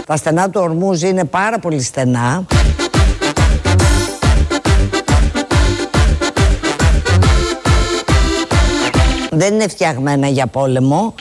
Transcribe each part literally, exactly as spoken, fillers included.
Τα στενά του Ορμούζ είναι πάρα πολύ στενά. Δεν είναι φτιαγμένα για πόλεμο.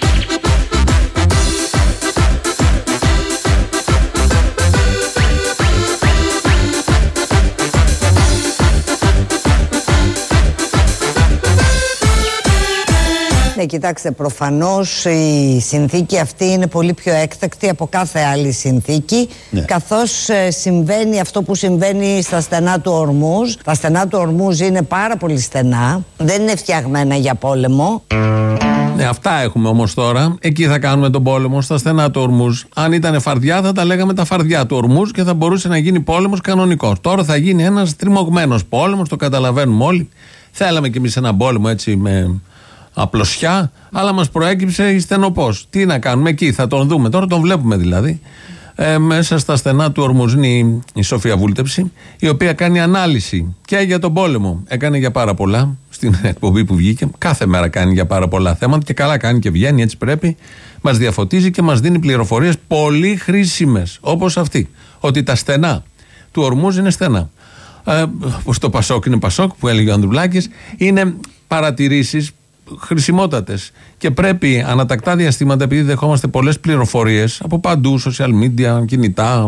Ναι, κοιτάξτε, προφανώς η συνθήκη αυτή είναι πολύ πιο έκτακτη από κάθε άλλη συνθήκη, ναι. Καθώς ε, συμβαίνει αυτό που συμβαίνει στα στενά του Ορμούζ. Τα στενά του Ορμούζ είναι πάρα πολύ στενά, δεν είναι φτιαγμένα για πόλεμο. Ναι, αυτά έχουμε όμως τώρα. Εκεί θα κάνουμε τον πόλεμο, στα στενά του Ορμούζ. Αν ήταν φαρδιά, θα τα λέγαμε τα φαρδιά του Ορμούζ και θα μπορούσε να γίνει πόλεμος κανονικός. Τώρα θα γίνει ένας τριμωγμένος πόλεμος, το καταλαβαίνουμε όλοι. Θέλαμε κι εμείς έναν πόλεμο έτσι με απλωσιά, αλλά μας προέκυψε η στενοπός. Τι να κάνουμε εκεί, θα τον δούμε. Τώρα τον βλέπουμε δηλαδή. Ε, μέσα στα στενά του Ορμούζ είναι η, η Σοφία Βούλτεψη, η οποία κάνει ανάλυση και για τον πόλεμο. Έκανε για πάρα πολλά στην εκπομπή που βγήκε. Κάθε μέρα κάνει για πάρα πολλά θέματα και καλά κάνει και βγαίνει, έτσι πρέπει. Μας διαφωτίζει και μας δίνει πληροφορίες πολύ χρήσιμες, όπως αυτή. Ότι τα στενά του Ορμούζ είναι στενά. Ε, όπως το Πασόκ είναι Πασόκ, που έλεγε ο Ανδρουλάκης, είναι παρατηρήσεις χρησιμότατες και πρέπει ανατακτά διαστήματα, επειδή δεχόμαστε πολλές πληροφορίες από παντού, social media, κινητά,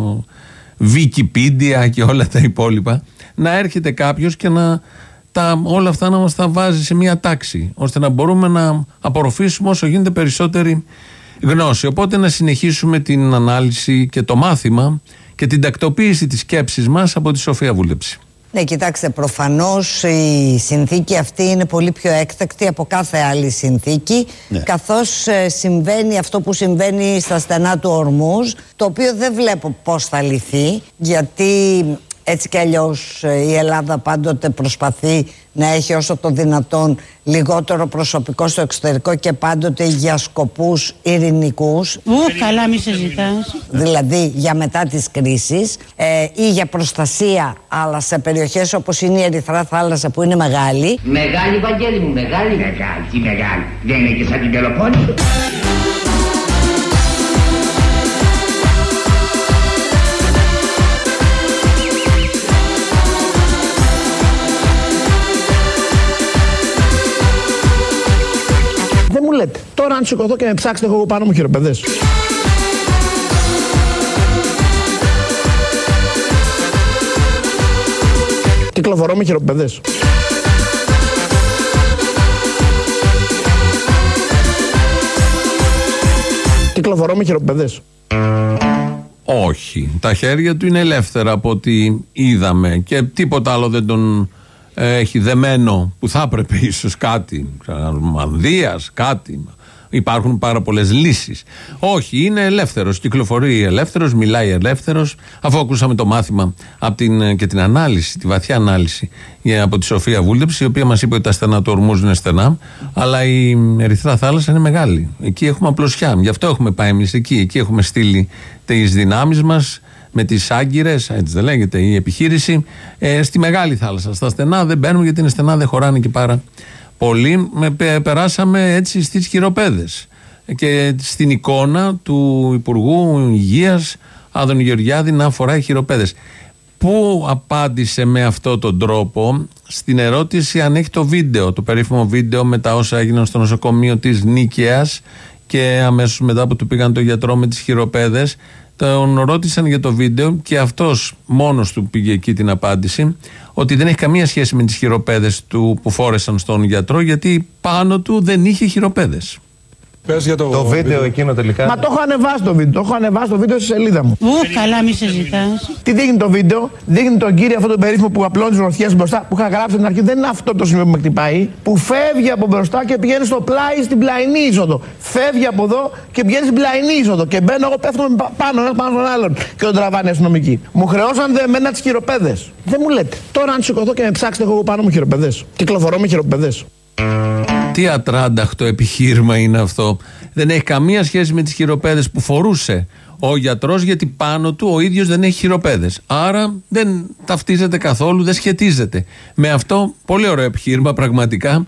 Wikipedia και όλα τα υπόλοιπα, να έρχεται κάποιος και να τα, όλα αυτά να μας τα βάζει σε μια τάξη, ώστε να μπορούμε να απορροφήσουμε όσο γίνεται περισσότερη γνώση. Οπότε να συνεχίσουμε την ανάλυση και το μάθημα και την τακτοποίηση της σκέψης μας από τη Σοφία Βούλτεψη. Ναι, κοιτάξτε, προφανώς η συνθήκη αυτή είναι πολύ πιο έκτακτη από κάθε άλλη συνθήκη, ναι. Καθώς ε, συμβαίνει αυτό που συμβαίνει στα στενά του Ορμούζ, το οποίο δεν βλέπω πώς θα λυθεί, γιατί έτσι κι αλλιώς ε, η Ελλάδα πάντοτε προσπαθεί να έχει όσο το δυνατόν λιγότερο προσωπικό στο εξωτερικό και πάντοτε για σκοπούς ειρηνικούς. Ου, καλά μη συζητάς. Δηλαδή για μετά τις κρίσεις ε, ή για προστασία, αλλά σε περιοχές όπως είναι η Ερυθρά Θάλασσα που είναι μεγάλη. Μεγάλη, Βαγγέλη μου, μεγάλη. Μεγάλη, τι μεγάλη. Δεν είναι και σαν την Πελοπόννησο. Δεν μου λέτε. Τώρα αν σηκωθώ και με ψάξετε, έχω πάνω μου χειροπεδές. Κυκλοφορώ με χειροπεδές. Κυκλοφορώ με χειροπεδές. Όχι. Τα χέρια του είναι ελεύθερα από ό,τι είδαμε και τίποτα άλλο δεν τον ε, έχει δεμένο, που θα έπρεπε ίσως κάτι, μανδύας, κάτι. Υπάρχουν πάρα πολλές λύσεις. Όχι, είναι ελεύθερος, κυκλοφορεί ελεύθερος, μιλάει ελεύθερος. Αφού ακούσαμε το μάθημα από την, και την ανάλυση, τη βαθιά ανάλυση από τη Σοφία Βούλτεψη, η οποία μας είπε ότι τα στενά του Ορμούζ είναι στενά, αλλά η Ερυθρά Θάλασσα είναι μεγάλη. Εκεί έχουμε απλωσιά. Γι' αυτό έχουμε πάει εμείς εκεί. Εκεί έχουμε στείλει τις δυνάμεις μας με τις άγκυρες, έτσι δεν λέγεται η επιχείρηση, ε, στη Μεγάλη Θάλασσα. Στα στενά δεν μπαίνουμε, γιατί είναι στενά, δεν χωράνε και πάρα πολύ. Με, περάσαμε έτσι στις χειροπέδες και στην εικόνα του Υπουργού Υγείας Άδωνη Γεωργιάδη να φοράει χειροπέδες. Πού απάντησε με αυτόν τον τρόπο στην ερώτηση αν έχει το βίντεο, το περίφημο βίντεο με τα όσα έγιναν στο νοσοκομείο της Νίκαιας, και αμέσως μετά που του πήγαν το γιατρό με τις χειροπέδες, τον ρώτησαν για το βίντεο και αυτός μόνος του πήγε εκεί την απάντηση, ότι δεν έχει καμία σχέση με τις χειροπέδες του που φόρεσαν στον γιατρό, γιατί πάνω του δεν είχε χειροπέδες. Πες για το, το βίντεο εκείνο τελικά. Μα το έχω ανεβάσει το βίντεο. Το έχω ανεβάσει το βίντεο στη σελίδα μου. Ου, καλά μη συζητάς. Τι δείχνει το βίντεο? Δείχνει τον κύριο αυτό τον περίφημο που απλώνει τις ορθιές μπροστά, που είχα γράψει στην αρχή. Δεν είναι αυτό το σημείο που με χτυπάει. Που φεύγει από μπροστά και πηγαίνει στο πλάι στην πλαϊνή είσοδο. Φεύγει από εδώ και πηγαίνει στην πλαϊνή είσοδο. Και μπαίνω εγώ, πέφτω πάνω ένα πάνω στον άλλον και τον τραβάνε αστυνομικοί. Μου χρεώσαν δεμένα τις χειροπέδες. Δεν μου λέτε. Τώρα αν σηκωθώ και με ψάξετε, έχω πάνω μου χειροπέδες. Κυκλοφορώ με χειροπέδες. Τι ατράνταχτο επιχείρημα είναι αυτό. Δεν έχει καμία σχέση με τις χειροπέδες που φορούσε ο γιατρός, γιατί πάνω του ο ίδιος δεν έχει χειροπέδες. Άρα δεν ταυτίζεται καθόλου, δεν σχετίζεται με αυτό. Πολύ ωραίο επιχείρημα πραγματικά.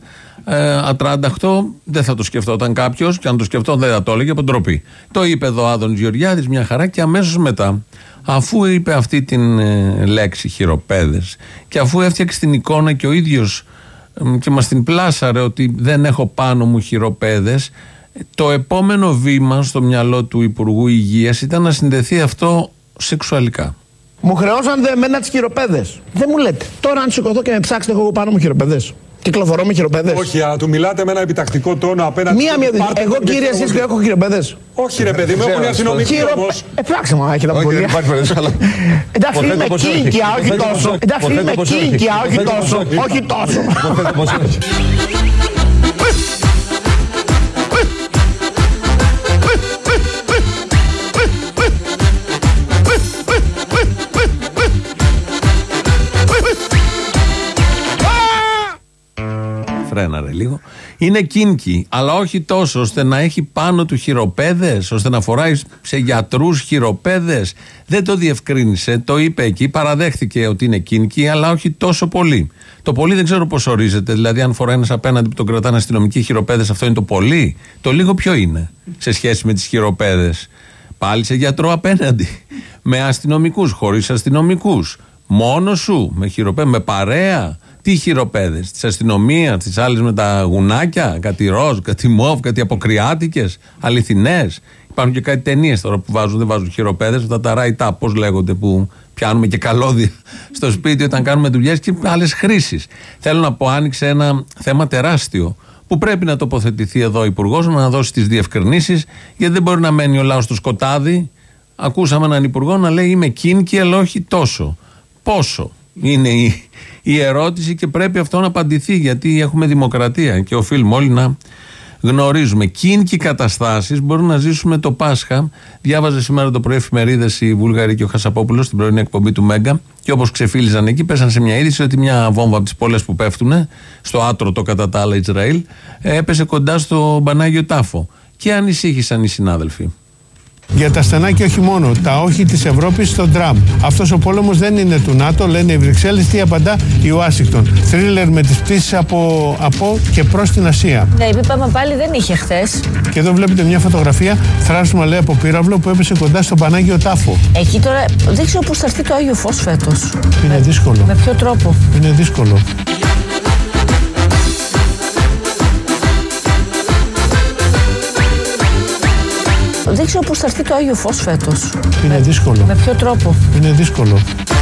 Ε, ατράνταχτο, δεν θα το σκεφτόταν κάποιος, και αν το σκεφτόταν δεν θα το έλεγε από ντροπή. Το είπε εδώ ο Άδωνης Γεωργιάδης, μια χαρά, και αμέσως μετά, αφού είπε αυτή την ε, λέξη χειροπέδες, και αφού έφτιαξε την εικόνα και ο ίδιος ε, και μας την πλάσαρε ότι δεν έχω πάνω μου χειροπέδες, το επόμενο βήμα στο μυαλό του Υπουργού Υγείας ήταν να συνδεθεί αυτό σεξουαλικά. Μου χρεώσαν δε εμένα τις χειροπέδες. Δεν μου λέτε. Τώρα αν σηκωθώ και με ψάξετε, έχω πάνω μου χειροπέδες. Κυκλοφορώ με χειροπέδες. Όχι, αλλά του μιλάτε με ένα επιτακτικό τόνο απέναντι. Μία μία δική. Εγώ κύριε, εσείς και έχω χειροπέδες. Όχι, ρε παιδί μου, έχουν οι αστυνομικοί όμως. Ε, ψάξε μου, έχει τα ποδήλια. Εντάξει, είμαι κίνκια, όχι τόσο. Εντάξει, είμαι κίνκια, όχι τόσο. Όχι τόσο. Φρέναρε λίγο. Είναι κίνκι, αλλά όχι τόσο ώστε να έχει πάνω του χειροπέδες, ώστε να φοράει σε γιατρούς χειροπέδες. Δεν το διευκρίνησε, το είπε εκεί, παραδέχθηκε ότι είναι κίνκι, αλλά όχι τόσο πολύ. Το πολύ δεν ξέρω πώς ορίζεται. Δηλαδή, αν φοράει ένας απέναντι που τον κρατάνε αστυνομικοί χειροπέδες, αυτό είναι το πολύ. Το λίγο ποιο είναι σε σχέση με τις χειροπέδες? Πάλι σε γιατρό απέναντι. Με αστυνομικούς, χωρίς αστυνομικούς. Μόνο σου, με χειροπέδες, με παρέα. Τι χειροπέδες, της αστυνομίας, τις άλλες με τα γουνάκια, κάτι ροζ, κάτι μοβ, κάτι αποκριάτικες, αληθινές. Υπάρχουν και κάτι ταινίες τώρα που βάζουν, δεν βάζουν χειροπέδες, αυτά τα ράιτα, πώς λέγονται, που πιάνουμε και καλώδια στο σπίτι όταν κάνουμε δουλειές, και άλλες χρήσεις. Θέλω να πω, άνοιξε ένα θέμα τεράστιο που πρέπει να τοποθετηθεί εδώ ο Υπουργός, να δώσει τις διευκρινήσεις, γιατί δεν μπορεί να μένει ο λαός στο σκοτάδι. Ακούσαμε έναν Υπουργό να λέει είμαι κίνκι, αλλά όχι τόσο. Πόσο είναι η, η ερώτηση, και πρέπει αυτό να απαντηθεί, γιατί έχουμε δημοκρατία και οφείλουμε όλοι να γνωρίζουμε. Κίνκι καταστάσεις μπορούν να ζήσουμε το Πάσχα. Διάβαζε σήμερα το πρωί εφημερίδες η Βούλγαρη και ο Χασαπόπουλος στην πρωινή εκπομπή του Μέγκα, και όπως ξεφύλιζαν εκεί, πέσαν σε μια είδηση ότι μια βόμβα από τις πολλές που πέφτουν στο άτρωτο κατά τα άλλα Ισραήλ έπεσε κοντά στο Πανάγιο Τάφο. Και ανησύχησαν οι συνάδελφοι. Για τα στενά και όχι μόνο, τα όχι της Ευρώπης στον Τραμπ. Αυτός ο πόλεμος δεν είναι του ΝΑΤΟ, λένε οι Βρυξέλλες. Τι απαντά η Ουάσιγκτον? Θρίλερ με τις πτήσεις από, από και προς την Ασία. Ναι, είπαμε πάλι δεν είχε χθες. Και εδώ βλέπετε μια φωτογραφία θράσμα, λέει, από πύραυλο που έπεσε κοντά στον Πανάγιο Τάφο. Εκεί τώρα δεν ξέρω πώς θα έρθει το Άγιο Φως φέτος. Είναι με, δύσκολο. Με ποιο τρόπο? Είναι δύσκολο. Δεν ξέρω πώς θα έρθει το Άγιο Φως φέτος. Είναι με, δύσκολο. Με ποιο τρόπο? Είναι δύσκολο.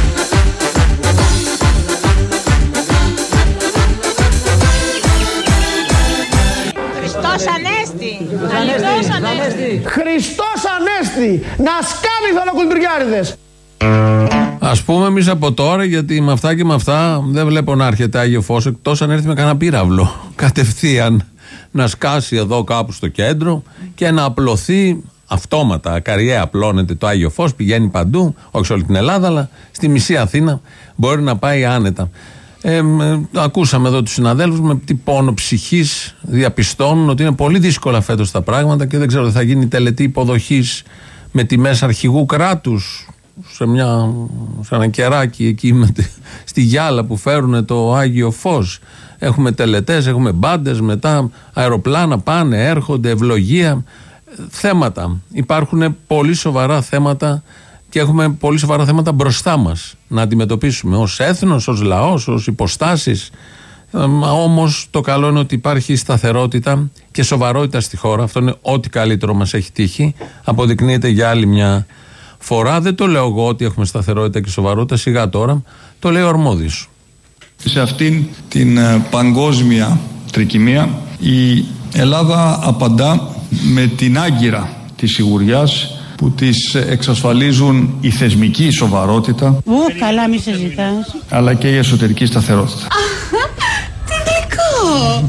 Χριστός Ανέστη! Χριστός Ανέστη! Χριστός Ανέστη! Να σκάνει θαλακουλτουριάριδες! Ας πούμε εμείς από τώρα, γιατί με αυτά και με αυτά δεν βλέπω να έρχεται Άγιο Φως, εκτός αν έρθει με κανένα πύραυλο κατευθείαν να σκάσει εδώ κάπου στο κέντρο και να απλωθεί αυτόματα. Ακαριέα απλώνεται το Άγιο Φως, πηγαίνει παντού, όχι σε όλη την Ελλάδα, αλλά στη μισή Αθήνα μπορεί να πάει άνετα. Ε, ε, ακούσαμε εδώ τους συναδέλφους με τι πόνο ψυχής διαπιστώνουν ότι είναι πολύ δύσκολα φέτος τα πράγματα, και δεν ξέρω, θα γίνει τελετή υποδοχής με τιμές αρχηγού κράτους σε, μια, σε ένα κεράκι εκεί με, στη Γιάλα που φέρουν το Άγιο Φως. Έχουμε τελετές, έχουμε μπάντες, μετά αεροπλάνα πάνε, έρχονται, ευλογία, θέματα. Υπάρχουν πολύ σοβαρά θέματα και έχουμε πολύ σοβαρά θέματα μπροστά μας να αντιμετωπίσουμε ως έθνος, ως λαός, ως υποστάσεις. Ε, όμως το καλό είναι ότι υπάρχει σταθερότητα και σοβαρότητα στη χώρα. Αυτό είναι ό,τι καλύτερο μας έχει τύχει. Αποδεικνύεται για άλλη μια φορά. Δεν το λέω εγώ ότι έχουμε σταθερότητα και σοβαρότητα, σιγά τώρα. Το λέει ο αρμόδιος. Σε αυτήν την παγκόσμια τρικυμία η Ελλάδα απαντά με την άγκυρα της σιγουριάς που της εξασφαλίζουν η θεσμική σοβαρότητα. Ου, καλά μη συζητάς. Αλλά και η εσωτερική σταθερότητα. Τι γλυκό!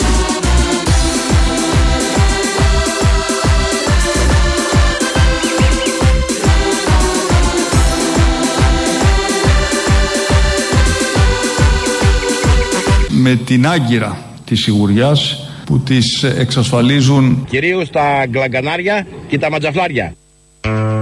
Με την άγκυρα της σιγουριάς που τις εξασφαλίζουν κυρίως τα γκλαγκανάρια και τα ματζαφλάρια.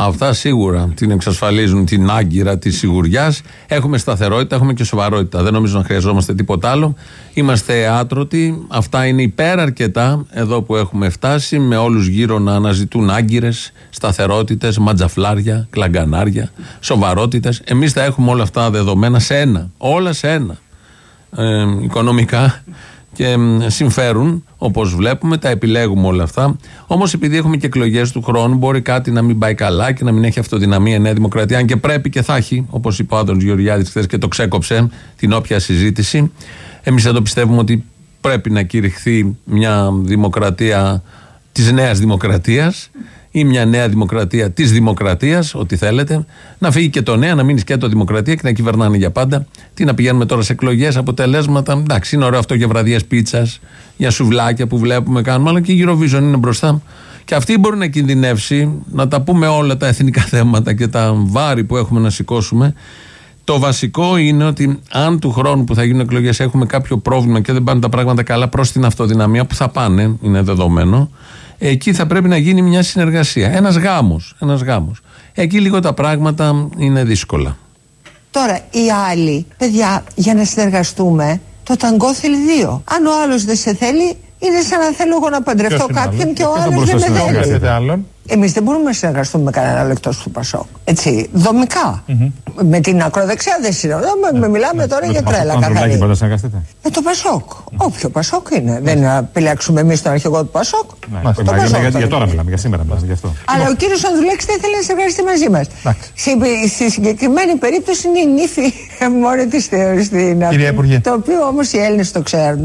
Αυτά σίγουρα την εξασφαλίζουν την άγκυρα της σιγουριάς. Έχουμε σταθερότητα, έχουμε και σοβαρότητα. Δεν νομίζω να χρειαζόμαστε τίποτα άλλο. Είμαστε άτρωτοι. Αυτά είναι υπεραρκετά εδώ που έχουμε φτάσει, με όλους γύρω να αναζητούν άγκυρες, σταθερότητες, ματζαφλάρια, κλαγκανάρια, σοβαρότητες. Εμείς τα έχουμε όλα αυτά δεδομένα σε ένα. Όλα σε ένα. Ε, οικονομικά και συμφέρουν, όπως βλέπουμε, τα επιλέγουμε όλα αυτά. Όμως επειδή έχουμε και εκλογές του χρόνου, μπορεί κάτι να μην πάει καλά και να μην έχει αυτοδυναμία η Νέα Δημοκρατία, αν και πρέπει και θα έχει, όπως είπε ο Άδωνης Γεωργιάδης χθες και το ξέκοψε την όποια συζήτηση. Εμείς εδώ πιστεύουμε ότι πρέπει να κηρυχθεί μια δημοκρατία της Νέας Δημοκρατίας ή μια νέα δημοκρατία της δημοκρατίας, ό,τι θέλετε, να φύγει και το νέα, να μείνει σκέτο δημοκρατία και να κυβερνάνε για πάντα. Τι να πηγαίνουμε τώρα σε εκλογές, αποτελέσματα. Εντάξει, είναι ωραίο αυτό για βραδιές πίτσας, για σουβλάκια που βλέπουμε, κάνουμε, αλλά και η Eurovision είναι μπροστά. Και αυτή μπορεί να κινδυνεύσει, να τα πούμε όλα τα εθνικά θέματα και τα βάρη που έχουμε να σηκώσουμε. Το βασικό είναι ότι αν του χρόνου που θα γίνουν εκλογές έχουμε κάποιο πρόβλημα και δεν πάνε τα πράγματα καλά προς την αυτοδυναμία, που θα πάνε, είναι δεδομένο, εκεί θα πρέπει να γίνει μια συνεργασία. Ένας γάμος, ένας γάμος. Εκεί λίγο τα πράγματα είναι δύσκολα. Τώρα, οι άλλοι, παιδιά, για να συνεργαστούμε, το ταγκό θέλει δύο. Αν ο άλλος δεν σε θέλει, είναι σαν να θέλω εγώ να παντρευτώ κάποιον και ο άλλος δεν με θέλει. Εμείς δεν μπορούμε να συνεργαστούμε με κανένα άλλο εκτός του Πασόκ. Έτσι, δομικά. Mm-hmm. Με την ακροδεξιά δεν συνεργαστούμε. Μιλάμε τώρα για τρέλα καθαρή. Με το Πασόκ. Mm-hmm. Όποιο Πασόκ είναι. Mm-hmm. Δεν να επιλέξουμε εμείς τον αρχηγό του Πασόκ. Mm-hmm. Το Πασόκ για, για τώρα μιλάμε, για σήμερα μιλάμε γι' αυτό. Αλλά ο κύριος Ανδρουλάκης δεν ήθελε να συνεργαστεί μαζί μας. Στη συγκεκριμένη περίπτωση είναι η νύφη μόνη της στην αυτή. Το οποίο όμως οι Έλληνες το ξέρουν.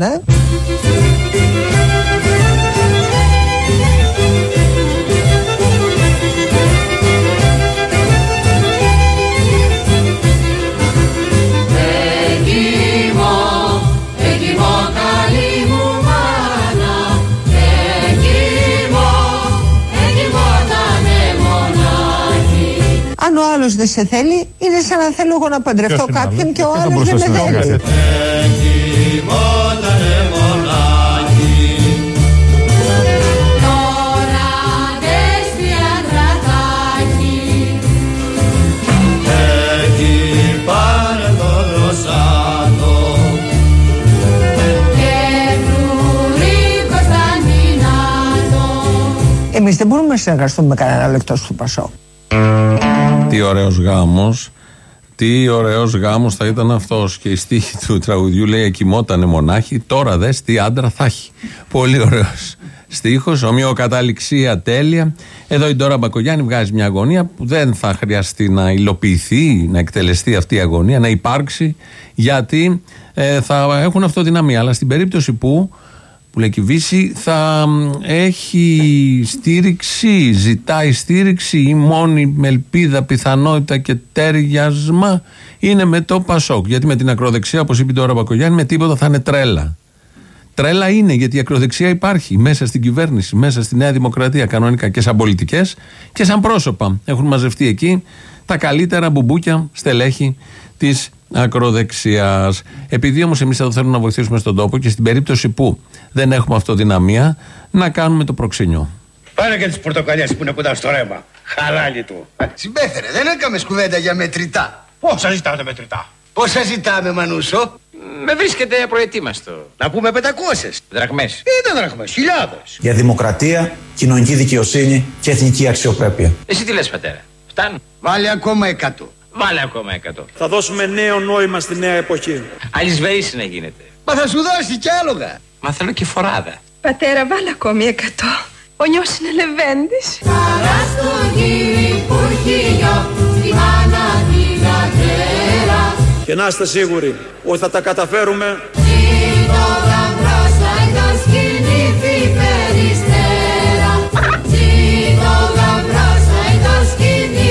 Αν ο άλλος δεν σε θέλει, είναι σαν να θέλω εγώ να παντρευτώ κάποιον και ο άλλος δεν με θέλει. Εμείς δεν μπορούμε να συνεργαστούμε με κανένα άλλο εκτός του Πασόκ. Τι ωραίος γάμος, τι ωραίος γάμος θα ήταν αυτός. Και η στίχη του τραγουδιού λέει: εκοιμότανε μονάχη, τώρα δες τι άντρα θα έχει. Πολύ ωραίος στίχος, ομοιοκαταληξία τέλεια. Εδώ η Ντόρα Μπακογιάννη βγάζει μια αγωνία που δεν θα χρειαστεί να υλοποιηθεί, να εκτελεστεί αυτή η αγωνία, να υπάρξει, γιατί ε, θα έχουν αυτοδυναμία. Αλλά στην περίπτωση που που λέει Κυβίση, θα έχει στήριξη, ζητάει στήριξη, η μόνη με ελπίδα, πιθανότητα και τέριασμα είναι με το Πασόκ. Γιατί με την ακροδεξιά, όπως είπε τώρα ο Μπακογιάννη, με τίποτα θα είναι τρέλα. Τρέλα είναι, γιατί η ακροδεξιά υπάρχει μέσα στην κυβέρνηση, μέσα στη Νέα Δημοκρατία, κανονικά και σαν πολιτικές και σαν πρόσωπα. Έχουν μαζευτεί εκεί τα καλύτερα μπουμπούκια στελέχη της ακροδεξιάς. Επειδή όμως εμείς εδώ θέλουμε να βοηθήσουμε στον τόπο και στην περίπτωση που δεν έχουμε αυτοδυναμία, να κάνουμε το προξενιό. Πάρε και τις πορτοκαλιές που είναι κοντά στο ρεύμα. Χαλάλι του. Συμπέθερε, δεν έκαμε σκουβέντα για μετρητά. Πόσα ζητάτε μετρητά? Πόσα ζητάμε, Μανούσο? Με βρίσκεται απροετοίμαστο. Να πούμε πεντακόσιες. Δραχμές. Ήταν δραχμές, χιλιάδες. Για δημοκρατία, κοινωνική δικαιοσύνη και εθνική αξιοπρέπεια. Εσύ τι λες, πατέρα? Φτάνουν? Βάλε ακόμα εκατό. Βάλε ακόμα εκατό. Θα δώσουμε νέο νόημα στη νέα εποχή. Αλυσβερίσι να γίνεται. Μα θα σου δώσει κι άλογα. Μα θέλω και φοράδα. Πατέρα, βάλε ακόμη εκατό. Ο νιός είναι λεβέντης. Χαρά στο γύρι που χιλιό, στη μάνα την αγέρα. Και να είστε σίγουροι ότι θα τα καταφέρουμε. Τι το γαμπρός θα το σκηνή περιστέρα. Τι το γαμπρός θα το σκηνή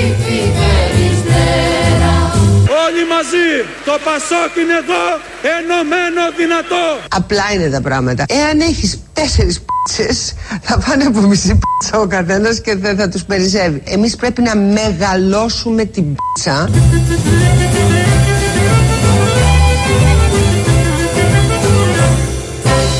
περιστέρα. Όλοι μαζί, το Πασόκ είναι εδώ, ενωμένο δυνατό. Απλά είναι τα πράγματα. Εάν έχεις τέσσερις πίτσες, θα πάνε από μισή πίτσα ο καθένας και δεν θα τους περισσεύει. Εμείς πρέπει να μεγαλώσουμε την πίτσα.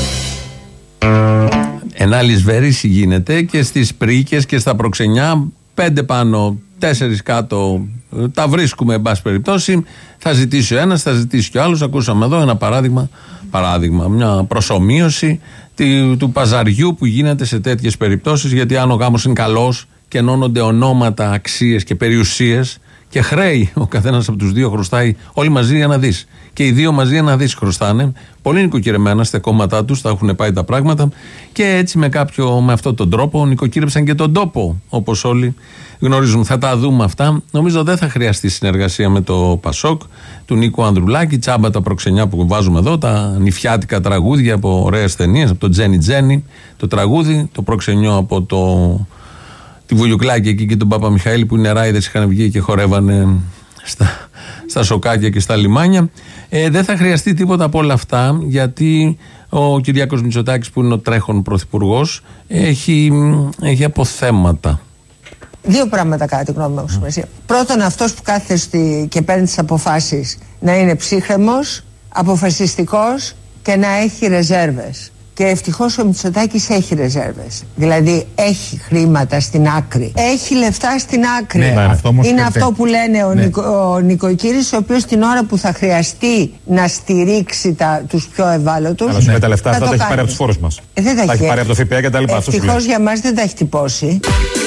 Ένα αλυσβέρηση γίνεται και στις πρίκες και στα προξενιά. Πέντε πάνω, τέσσερις κάτω, τα βρίσκουμε εν πάση περιπτώσει. Θα ζητήσει ο ένας, θα ζητήσει και ο άλλος. Ακούσαμε εδώ ένα παράδειγμα, παράδειγμα μια προσομοίωση του παζαριού που γίνεται σε τέτοιες περιπτώσεις. Γιατί αν ο γάμος είναι καλός και ενώνονται ονόματα, αξίες και περιουσίες και χρέη, ο καθένας από τους δύο χρωστάει, όλοι μαζί ένα δις. Και οι δύο μαζί ένα δις χρωστάνε. Πολύ νοικοκυρεμένα στα κόμματά τους, θα έχουν πάει τα πράγματα. Και έτσι με, κάποιο, με αυτόν τον τρόπο νοικοκύρεψαν και τον τόπο, όπως όλοι γνωρίζουν. Θα τα δούμε αυτά. Νομίζω δεν θα χρειαστεί συνεργασία με το Πασόκ του Νίκου Ανδρουλάκη. Τσάμπα τα προξενιά που βάζουμε εδώ, τα νηφιάτικα τραγούδια από ωραίες ταινίες, από το Τζένι Τζένι το τραγούδι, το προξενιό από το. Τη Βουλιουκλάκη εκεί και τον Παπα Μιχαήλ που οι νεράιδες είχαν βγει και χορεύανε στα, στα σοκάκια και στα λιμάνια. Ε, δεν θα χρειαστεί τίποτα από όλα αυτά, γιατί ο Κυριάκος Μητσοτάκης που είναι ο τρέχον πρωθυπουργός έχει, έχει αποθέματα. Δύο πράγματα κατά τη γνώμη μου έχουν σημασία. Πρώτον, αυτός που κάθεται στη, και παίρνει τις αποφάσεις να είναι ψύχρεμος, αποφασιστικός και να έχει ρεζέρβες. Και ευτυχώς ο Μητσοτάκης έχει ρεζέρβες. Δηλαδή έχει χρήματα στην άκρη. Έχει λεφτά στην άκρη. Ναι, αυτό είναι αυτό που λένε ο, ναι. Νικο, ο νοικοκύρης, ο οποίος την ώρα που θα χρειαστεί να στηρίξει τα, τους πιο ευάλωτους. Αλλά ναι. τα λεφτά αυτά τα έχει πάρει από τους φόρους μας. Ε, δεν τα, τα έχει πάρει από το ΦΠΑ και τα λοιπά. Ευτυχώς για μας δεν τα έχει τυπώσει.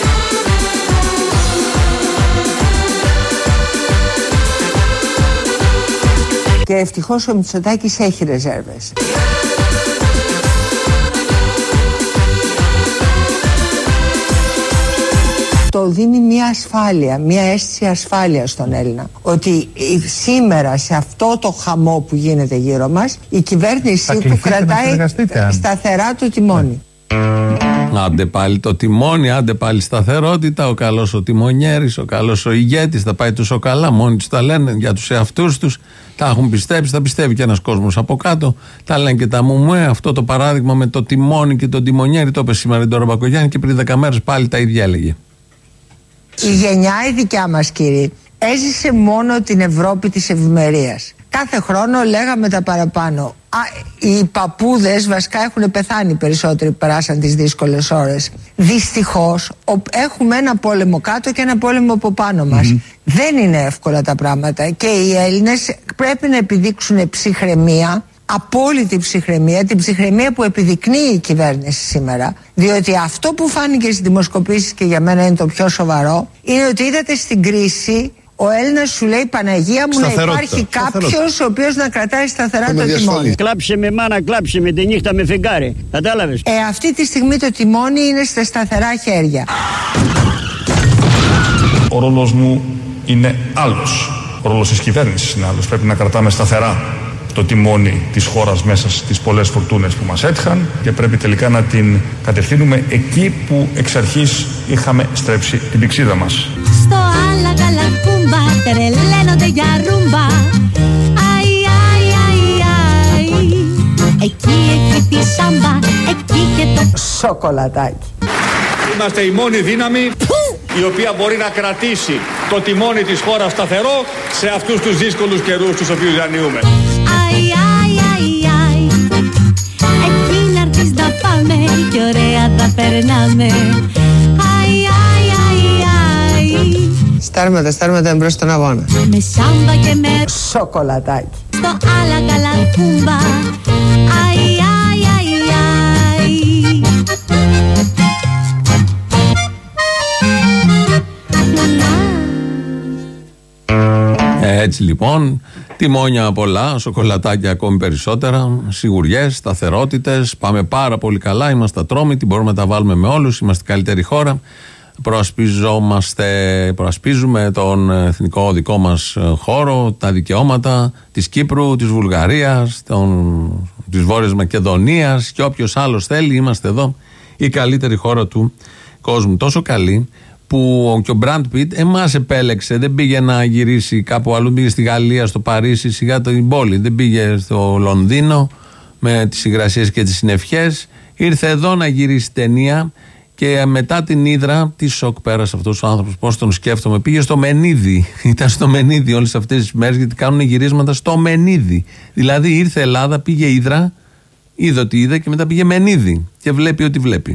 Και ευτυχώς ο Μητσοτάκης έχει ρεζέρβες. Το δίνει μια ασφάλεια, μια αίσθηση ασφάλεια στον Έλληνα. Ότι σήμερα σε αυτό το χαμό που γίνεται γύρω μας, η κυβέρνησή του κρατάει σταθερά το τιμόνι. Άντε πάλι το τιμόνι, άντε πάλι σταθερότητα. Ο καλός ο τιμονιέρης, ο καλός ο ηγέτης. Θα πάει τόσο καλά, μόνοι τους τα λένε για τους εαυτούς τους. Τα έχουν πιστέψει, θα πιστεύει και ένας κόσμος από κάτω. Τα λένε και τα μουμουέ. Αυτό το παράδειγμα με το τιμόνι και τον τιμονιέρη το είπε σήμερα τον Μπακογιάννη και πριν δέκα μέρες πάλι τα ίδια έλεγε. Η γενιά η δικιά μας, κύριε, έζησε μόνο την Ευρώπη της ευημερίας. Κάθε χρόνο λέγαμε τα παραπάνω. Α, οι παππούδες βασικά έχουν πεθάνει περισσότεροι που περάσαν τις δύσκολες ώρες. Δυστυχώς έχουμε ένα πόλεμο κάτω και ένα πόλεμο από πάνω μας. Mm-hmm. Δεν είναι εύκολα τα πράγματα και οι Έλληνες πρέπει να επιδείξουν ψυχραιμία, απόλυτη ψυχραιμία, την ψυχραιμία που επιδεικνύει η κυβέρνηση σήμερα. Διότι αυτό που φάνηκε στις δημοσκοπήσεις και για μένα είναι το πιο σοβαρό, είναι ότι είδατε στην κρίση ο Έλληνας σου λέει Παναγία μου να υπάρχει κάποιος ο οποίος να κρατάει σταθερά το τιμόνι. Κλάψε με μάνα, κλάψε με τη νύχτα με φεγγάρι. Κατάλαβες. Ε, αυτή τη στιγμή το τιμόνι είναι στα σταθερά χέρια. Ο ρόλος μου είναι άλλος. Ο ρόλος της κυβέρνησης είναι άλλος. Πρέπει να κρατάμε σταθερά το τιμόνι της χώρας μέσα στις πολλές φορτούνες που μας έτυχαν και πρέπει τελικά να την κατευθύνουμε εκεί που εξ αρχής είχαμε στρέψει την πηξίδα μας. Στο άλλα καλακούμπα τρελαίνονται για ρούμπα. Αι, αι, αι, αι. Εκεί, εκεί τη σάμπα, εκεί και το σοκολατάκι. Είμαστε η μόνη δύναμη η οποία μπορεί να κρατήσει το τιμόνι της χώρας σταθερό σε αυτούς τους δύσκολους καιρούς τους οποίους διανύουμε. Αι, αι, αι, αι. Εκεί να έρθεις να πάμε και ωραία θα περνάμε. Αι, αι, αι, αι. Στάρματα, στάρματα εμπρός στον αγώνα. Με σάμπα και με σοκολατάκι. Στο άλλα καλακούμπα. Αι, αι, αι, αι. Έτσι λοιπόν, τιμόνια πολλά, σοκολατάκια ακόμη περισσότερα, σιγουριές, σταθερότητες, πάμε πάρα πολύ καλά, είμαστε ατρόμητοι, μπορούμε να τα βάλουμε με όλους, είμαστε η καλύτερη χώρα, προασπιζόμαστε, προασπίζουμε τον εθνικό δικό μας χώρο, τα δικαιώματα της Κύπρου, της Βουλγαρίας, των, της Βόρειας Μακεδονίας και όποιος άλλος θέλει, είμαστε εδώ η καλύτερη χώρα του κόσμου, τόσο καλή που και ο Μπραντ Πιτ εμάς επέλεξε, δεν πήγε να γυρίσει κάπου αλλού, πήγε στη Γαλλία, στο Παρίσι, σιγά την πόλη, δεν πήγε στο Λονδίνο με τις υγρασίες και τις συνευχές, ήρθε εδώ να γυρίσει ταινία και μετά την Ύδρα, τι σοκ πέρασε αυτός ο άνθρωπος, πώς τον σκέφτομαι, πήγε στο Μενίδη, ήταν στο Μενίδη όλες αυτές τις μέρες γιατί κάνουν γυρίσματα στο Μενίδη, δηλαδή ήρθε Ελλάδα, πήγε Ύδρα, είδε ότι είδε και μετά πήγε Μενίδη και βλέπει ό,τι βλέπει.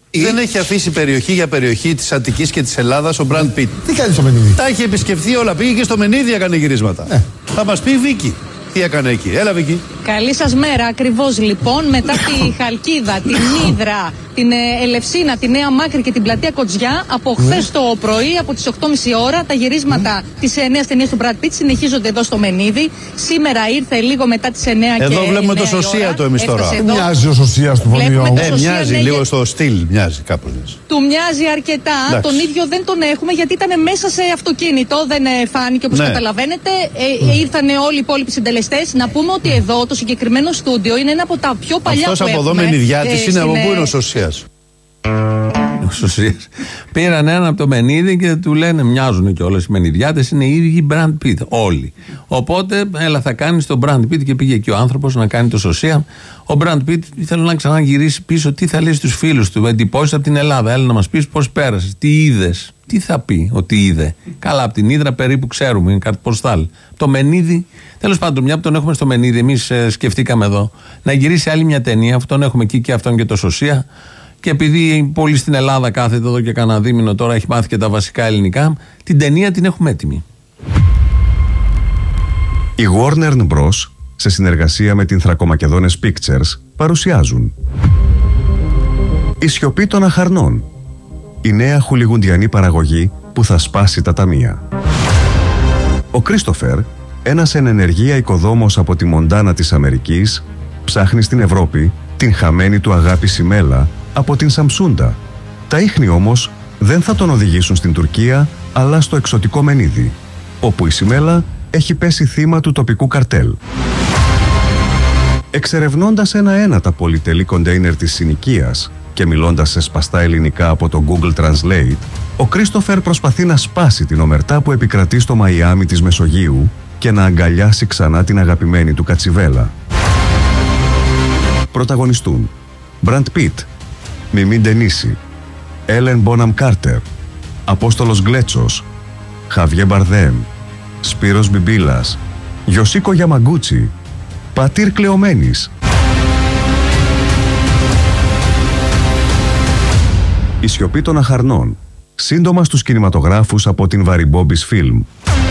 Δεν έχει αφήσει περιοχή για περιοχή της Αττικής και της Ελλάδας ο Μπραντ Πιτ. Τι κάνει στο Μενίδη? Τα έχει επισκεφθεί όλα. Πήγε και στο Μενίδη, έκανε γυρίσματα. Ε. Θα μας πει η Βίκη τι έκανε εκεί. Έλα, Βίκη. Καλή σας μέρα. Ακριβώς λοιπόν, μετά τη Χαλκίδα, την Ύδρα, την Ελευσίνα, τη Νέα Μάκρη και την πλατεία Κοτζιά, από χθες το πρωί, από τις οκτώ και μισή ώρα, τα γυρίσματα της νέας ταινίας του Brad Pitt συνεχίζονται εδώ στο Μενίδη. Σήμερα ήρθε λίγο μετά τις εννιά και εδώ βλέπουμε το Σωσία το εμείς τώρα. Μοιάζει ο Σωσία του Βολιού. Ε, μοιάζει ναι, λίγο στο στυλ, μοιάζει κάπως. Του μοιάζει αρκετά. Εντάξει. Τον ίδιο δεν τον έχουμε γιατί ήταν μέσα σε αυτοκίνητο, δεν φάνηκε όπως ναι. καταλαβαίνετε. Ε, ε, ήρθαν όλοι οι υπόλοιποι συντελεστές. Να πούμε ότι εδώ το συγκεκριμένο στούντιο είναι ένα από τα πιο παλιά αυτός που από έχουμε. Εδώ Μενιδιάτης είναι, από πού είναι ο Σωσίας? Ο Σωσίας. Πήραν ένα από το Μενίδη και του λένε, μοιάζουν και όλες οι Μενιδιάτες, είναι οι ίδιοι Brad Pitt, όλοι. Οπότε, έλα θα κάνεις τον Brad Pitt και πήγε εκεί ο άνθρωπος να κάνει το Σωσία. Ο Brad Pitt ήθελε να ξαναγυρίσει πίσω, τι θα λέει στους φίλους του, εντυπώσεις από την Ελλάδα. Έλα να μας πεις πώς πέρασες, τι είδες. Τι θα πει ότι είδε? Καλά, από την Ύδρα περίπου ξέρουμε, είναι κάτι ποστάλ. Το Μενίδη, τέλος πάντων, μια που τον έχουμε στο Μενίδη, εμείς ε, σκεφτήκαμε εδώ να γυρίσει άλλη μια ταινία. Αυτόν έχουμε εκεί και αυτόν και το Σωσία. Και επειδή πολύ στην Ελλάδα κάθεται εδώ και κανένα δίμηνο τώρα, έχει μάθει και τα βασικά ελληνικά, την ταινία την έχουμε έτοιμη. Η Warner Bros. Σε συνεργασία με την Θρακομακεδόνες Pictures παρουσιάζουν Η σιωπή των αχαρνών, η νέα χουλιγουντιανή παραγωγή που θα σπάσει τα ταμεία. Ο Κρίστοφερ, ένας εν ενεργεία οικοδόμος από τη Μοντάνα της Αμερικής, ψάχνει στην Ευρώπη την χαμένη του αγάπη Σιμέλα από την Σαμσούντα. Τα ίχνη όμως δεν θα τον οδηγήσουν στην Τουρκία, αλλά στο εξωτικό Μενίδη, όπου η Σιμέλα έχει πέσει θύμα του τοπικού καρτέλ. Εξερευνώντας ένα-ένα τα πολυτελή κοντέινερ της συνοικίας και μιλώντας σε σπαστά ελληνικά από το Google Translate, ο Κρίστοφερ προσπαθεί να σπάσει την ομερτά που επικρατεί στο Μαϊάμι της Μεσογείου και να αγκαλιάσει ξανά την αγαπημένη του Κατσιβέλα. Πρωταγωνιστούν Brad Pitt, Μιμή Ντενίση, Έλεν Μπόναμ Κάρτερ, Απόστολος Γκλέτσος, Χαβιέ Μπαρδέμ, Σπύρος Μπιμπίλας, Γιωσίκο Γιαμαγκούτσι, Πατήρ Κλεωμένης. Η σιωπή των αχαρνών, σύντομα στους κινηματογράφους από την Βαριμπόμπης Φιλμ.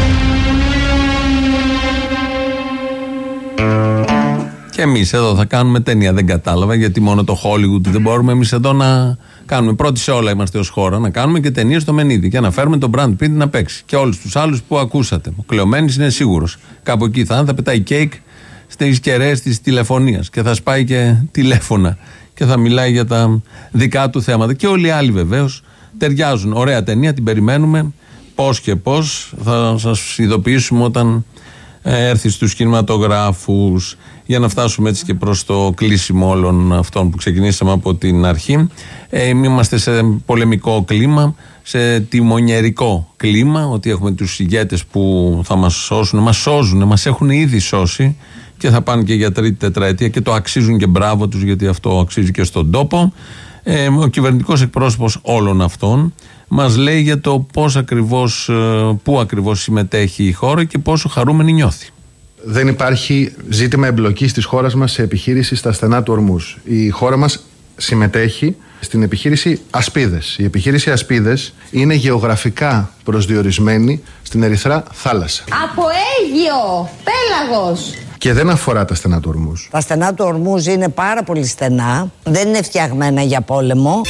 Και εμείς εδώ θα κάνουμε ταινία. Δεν κατάλαβα γιατί μόνο το Hollywood δεν μπορούμε εμείς εδώ να κάνουμε. Πρώτοι σε όλα είμαστε ως χώρα. Να κάνουμε και ταινίες στο Μενίδη και να φέρουμε τον Brad Pitt να παίξει. Και όλους τους άλλους που ακούσατε. Ο Κλεωμένης είναι σίγουρος. Κάπου εκεί θα, θα πετάει κέικ στις κεραίες της τηλεφωνίας και θα σπάει και τηλέφωνα και θα μιλάει για τα δικά του θέματα. Και όλοι οι άλλοι βεβαίως ταιριάζουν. Ωραία ταινία, την περιμένουμε. Πώς και πώς θα σας ειδοποιήσουμε όταν έρθει στους κινηματογράφους. Για να φτάσουμε έτσι και προς το κλείσιμο όλων αυτών που ξεκινήσαμε από την αρχή. Ε, είμαστε σε πολεμικό κλίμα, σε τιμονιερικό κλίμα, ότι έχουμε τους ηγέτες που θα μας σώσουν, μας σώζουν, μας έχουν ήδη σώσει και θα πάνε και για τρίτη τετραετία και το αξίζουν και μπράβο τους, γιατί αυτό αξίζει και στον τόπο. Ε, ο κυβερνητικός εκπρόσωπος όλων αυτών μας λέει για το πώς ακριβώς, πού ακριβώς συμμετέχει η χώρα και πόσο χαρούμενη νιώθει. Δεν υπάρχει ζήτημα εμπλοκής της χώρας μας σε επιχείρηση στα στενά του Ορμούς. Η χώρα μας συμμετέχει στην επιχείρηση Ασπίδες. Η επιχείρηση Ασπίδες είναι γεωγραφικά προσδιορισμένη στην Ερυθρά θάλασσα. Από Αίγυο, πέλαγος. Και δεν αφορά τα στενά του Ορμούς. Τα στενά του Ορμούς είναι πάρα πολύ στενά, δεν είναι φτιαγμένα για πόλεμο.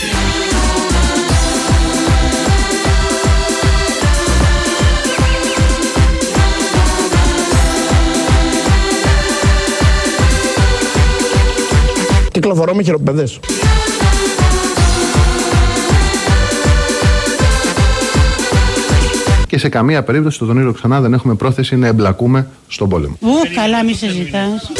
Κυκλοφορώ με χειροπεδές. Και σε καμία περίπτωση, το τονίζω ξανά, δεν έχουμε πρόθεση να εμπλακούμε στον πόλεμο. Ου, καλά μη συζητάς.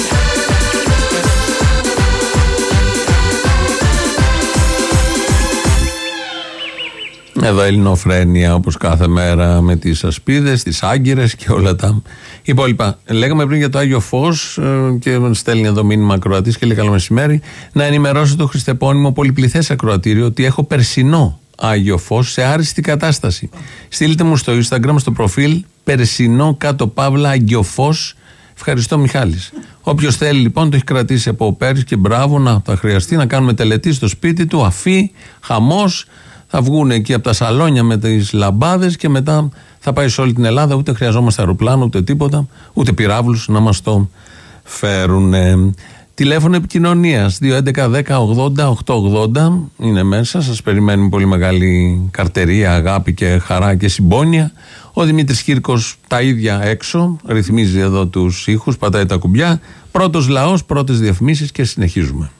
Εδώ Ελληνοφρένεια όπως κάθε μέρα με τις ασπίδες, τις άγκυρες και όλα τα υπόλοιπα. Λέγαμε πριν για το Άγιο Φως και στέλνει εδώ μήνυμα ακροατής και λέει καλό μεσημέρι. Να ενημερώσω το χριστεπώνυμο πολυπληθές ακροατήριο ότι έχω περσινό Άγιο Φως σε άριστη κατάσταση. Στείλτε μου στο Instagram, στο προφίλ περσινό κάτω παύλα Άγιο Φως. Ευχαριστώ, Μιχάλης. Όποιος θέλει λοιπόν το έχει κρατήσει από πέρυσι και μπράβο, να θα χρειαστεί να κάνουμε τελετή στο σπίτι του, αφή, χαμός. Θα βγουν εκεί από τα σαλόνια με τις λαμπάδες και μετά θα πάει σε όλη την Ελλάδα. Ούτε χρειαζόμαστε αεροπλάνο, ούτε τίποτα, ούτε πυράβλους να μας το φέρουν. Τηλέφωνο επικοινωνίας δύο έντεκα δέκα ογδόντα οκτακόσια ογδόντα είναι μέσα. Σας περιμένει πολύ μεγάλη καρτερία, αγάπη και χαρά και συμπόνια. Ο Δημήτρης Κύρκος τα ίδια έξω, ρυθμίζει εδώ τους ήχους, πατάει τα κουμπιά. Πρώτος λαός, πρώτες διαφημίσεις και συνεχίζουμε.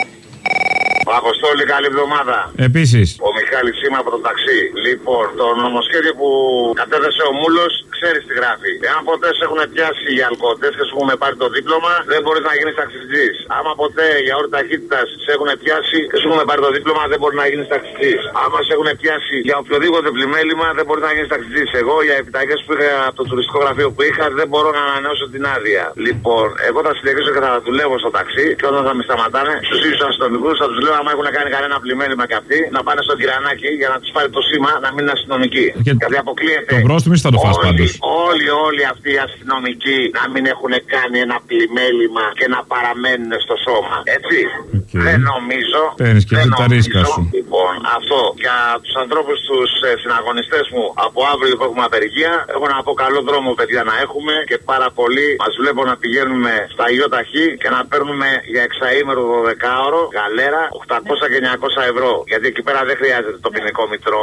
Αποστόλη, καλή εβδομάδα. Επίσης. Ο Μιχάλης είμαι από το ταξί. Λοιπόν, το νομοσχέδιο που κατέθεσε ο Μούλος, ξέρεις τι γράφει. Εάν ποτέ σε έχουν πιάσει οι αλκοοτές και σου έχουν πάρει το δίπλωμα, δεν μπορείς να γίνεις ταξιτζής. Άμα ποτέ για όρη ταχύτητας σε έχουν πιάσει και σου έχουν πάρει το δίπλωμα, δεν μπορεί να γίνεις ταξιτζής. Άμα σε έχουν πιάσει για οποιοδήποτε πλημέλημα, δεν μπορεί να γίνεις ταξιτζής. Εγώ για επιταγές που είχα από το τουριστικό γραφείο που είχα, δεν μπορώ να ανανεώσω την άδεια. Λοιπόν, εγώ θα συνεχίσω και θα δουλεύω στο ταξί και όταν θα με σταματάνε, στους ίδιους αστυνομικούς θα τους λέω άμα έχουν κάνει κανένα πλημέλημα και αυτοί, να πάνε στο Κυρανάκι για να τους πάρει το σήμα να μην είναι αστυνομικοί. Και γιατί αποκλείεται. Το πρόστιμο θα το φας πάντως. Όλοι, όλοι αυτοί οι αστυνομικοί να μην έχουν κάνει ένα πλημέλημα και να παραμένουν στο σώμα. Έτσι. Okay. Δεν νομίζω. Παίρνεις και δεν τα ρίσκα σου. Λοιπόν, αυτό για τους ανθρώπους, τους ε, συναγωνιστές μου από αύριο που έχουμε απεργία, έχω να πω καλό δρόμο, παιδιά, να έχουμε και πάρα πολύ. Μας βλέπω να πηγαίνουμε στα ΙΟΤΑΧΗ και να παίρνουμε για εξαήμερο δωδεκάωρο γαλέρα οκτακόσια και εννιακόσια ευρώ. Γιατί εκεί πέρα δεν χρειάζεται το ποινικό μητρό.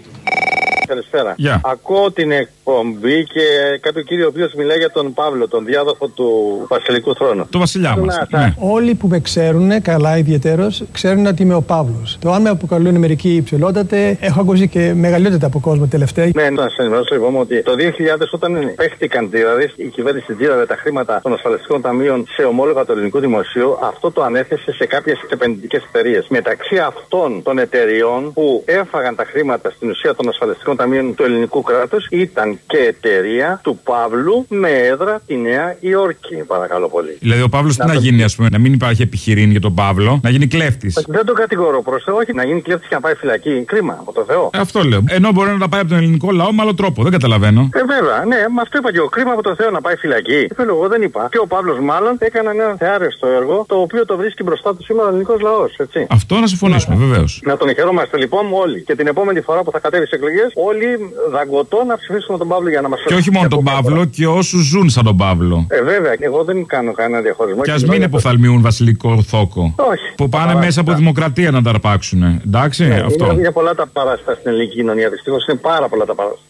Καλησπέρα. Yeah. Ακούω την εκπομπή και κάποιο κύριο ο οποίος μιλάει για τον Παύλο, τον διάδοχο του Βασιλικού Θρόνου. Το βασιλιά μας. Ναι. Ναι. Όλοι που με ξέρουν, καλά ιδιαιτέρως, ξέρουν ότι είμαι ο Παύλος. Το αν με αποκαλούν μερικοί υψηλότατε, έχω ακούσει και μεγαλειότητα από κόσμο τελευταία. Ναι, να σα ενημερώσω λοιπόν ότι το δύο χιλιάδες όταν παίχτηκαν, δηλαδή η κυβέρνηση τζίραβε τα χρήματα των ασφαλιστικών ταμείων σε ομόλογα του ελληνικού δημοσίου, αυτό το ανέθεσε σε κάποιες επενδυτικές εταιρείες. Μεταξύ αυτών των εταιριών που έφαγαν τα χρήματα στην ουσία των ασφαλιστικών ταμείων του ελληνικού κράτους ήταν και εταιρεία του Παύλου με έδρα τη Νέα Υόρκη. Παρακαλώ πολύ. Δηλαδή ο Παύλος τι να, να γίνει, ας πούμε, να μην υπάρχει επιχειρήν για τον Παύλο, να γίνει κλέφτης. Δεν τον κατηγορώ προς Θεό, όχι να γίνει κλέφτης και να πάει φυλακή. Κρίμα από το Θεό. Αυτό λέω. Ενώ μπορεί να τα πάει από τον ελληνικό λαό με άλλο τρόπο. Δεν καταλαβαίνω. Ε, βέβαια, ναι, με αυτό είπα και εγώ. Κρίμα από το Θεό να πάει φυλακή. Θέλω εγώ, δεν είπα. Και ο Παύλος μάλλον έκανε ένα θεάρεστο έργο το οποίο το βρίσκει μπροστά του σήμερα ο ελληνικός λαός. Αυτό να συμφωνήσουμε, βεβαίως. Να τον χαιρόμαστε λοιπόν όλοι. Και την επόμενη φορά που θα κατέβει σε εκλογές, όλοι δαγκωτό να ψηφίσουμε τον Παύλο για να μας φέρει. Και όχι μόνο τον Παύλο, και όσους ζουν σαν τον Παύλο. Ε, βέβαια, εγώ δεν κάνω κανένα διαχωρισμό. Και ας μην υποφθαλμιούν βασιλικό θόκο. Όχι. Που πάνε μέσα μέσα από δημοκρατία να τα αρπάξουν. Εντάξει, ναι, αυτό. Είναι, είναι πολλά τα παράστα στην ελληνική κοινωνία. Δυστυχώς είναι πάρα πολλά τα παράστα.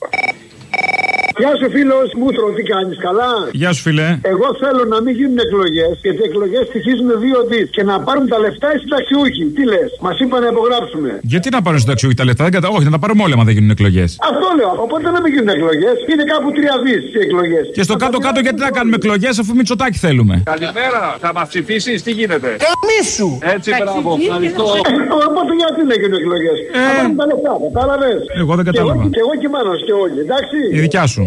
Γεια σου φίλος Μούτρο, τι κάνεις, καλά? Γεια σου φίλε. Εγώ θέλω να μην γίνουν εκλογές, γιατί οι εκλογές στοιχίζουν δύο δις και να πάρουν τα λεφτά οι συνταξιούχοι. Τι λες, μας είπαν να υπογράψουμε. Γιατί να πάρουν συνταξιούχοι τα λεφτά, δεν κατα... όχι, να τα πάρουμε όλοι άμα δεν γίνουν εκλογές. Αυτό λέω, οπότε να μην γίνουν εκλογές, είναι κάπου τρία δις οι εκλογές. Και στο κάτω-κάτω γιατί να κάνουμε εκλογές αφού Μητσοτάκη θέλουμε. Καλημέρα, θα μας ψηφίσεις, τι γίνεται? Καμίσου! Έτσι, μπράβο, ευχαριστώ. Οπότε γιατί να γίνουν εκλογές, θα πάρουν τα λεφτά, κατάλαβες. Εγώ δεν κατάλαβα. Και εγώ και μάνος και όλοι, εντάξει. Η δικιά σου.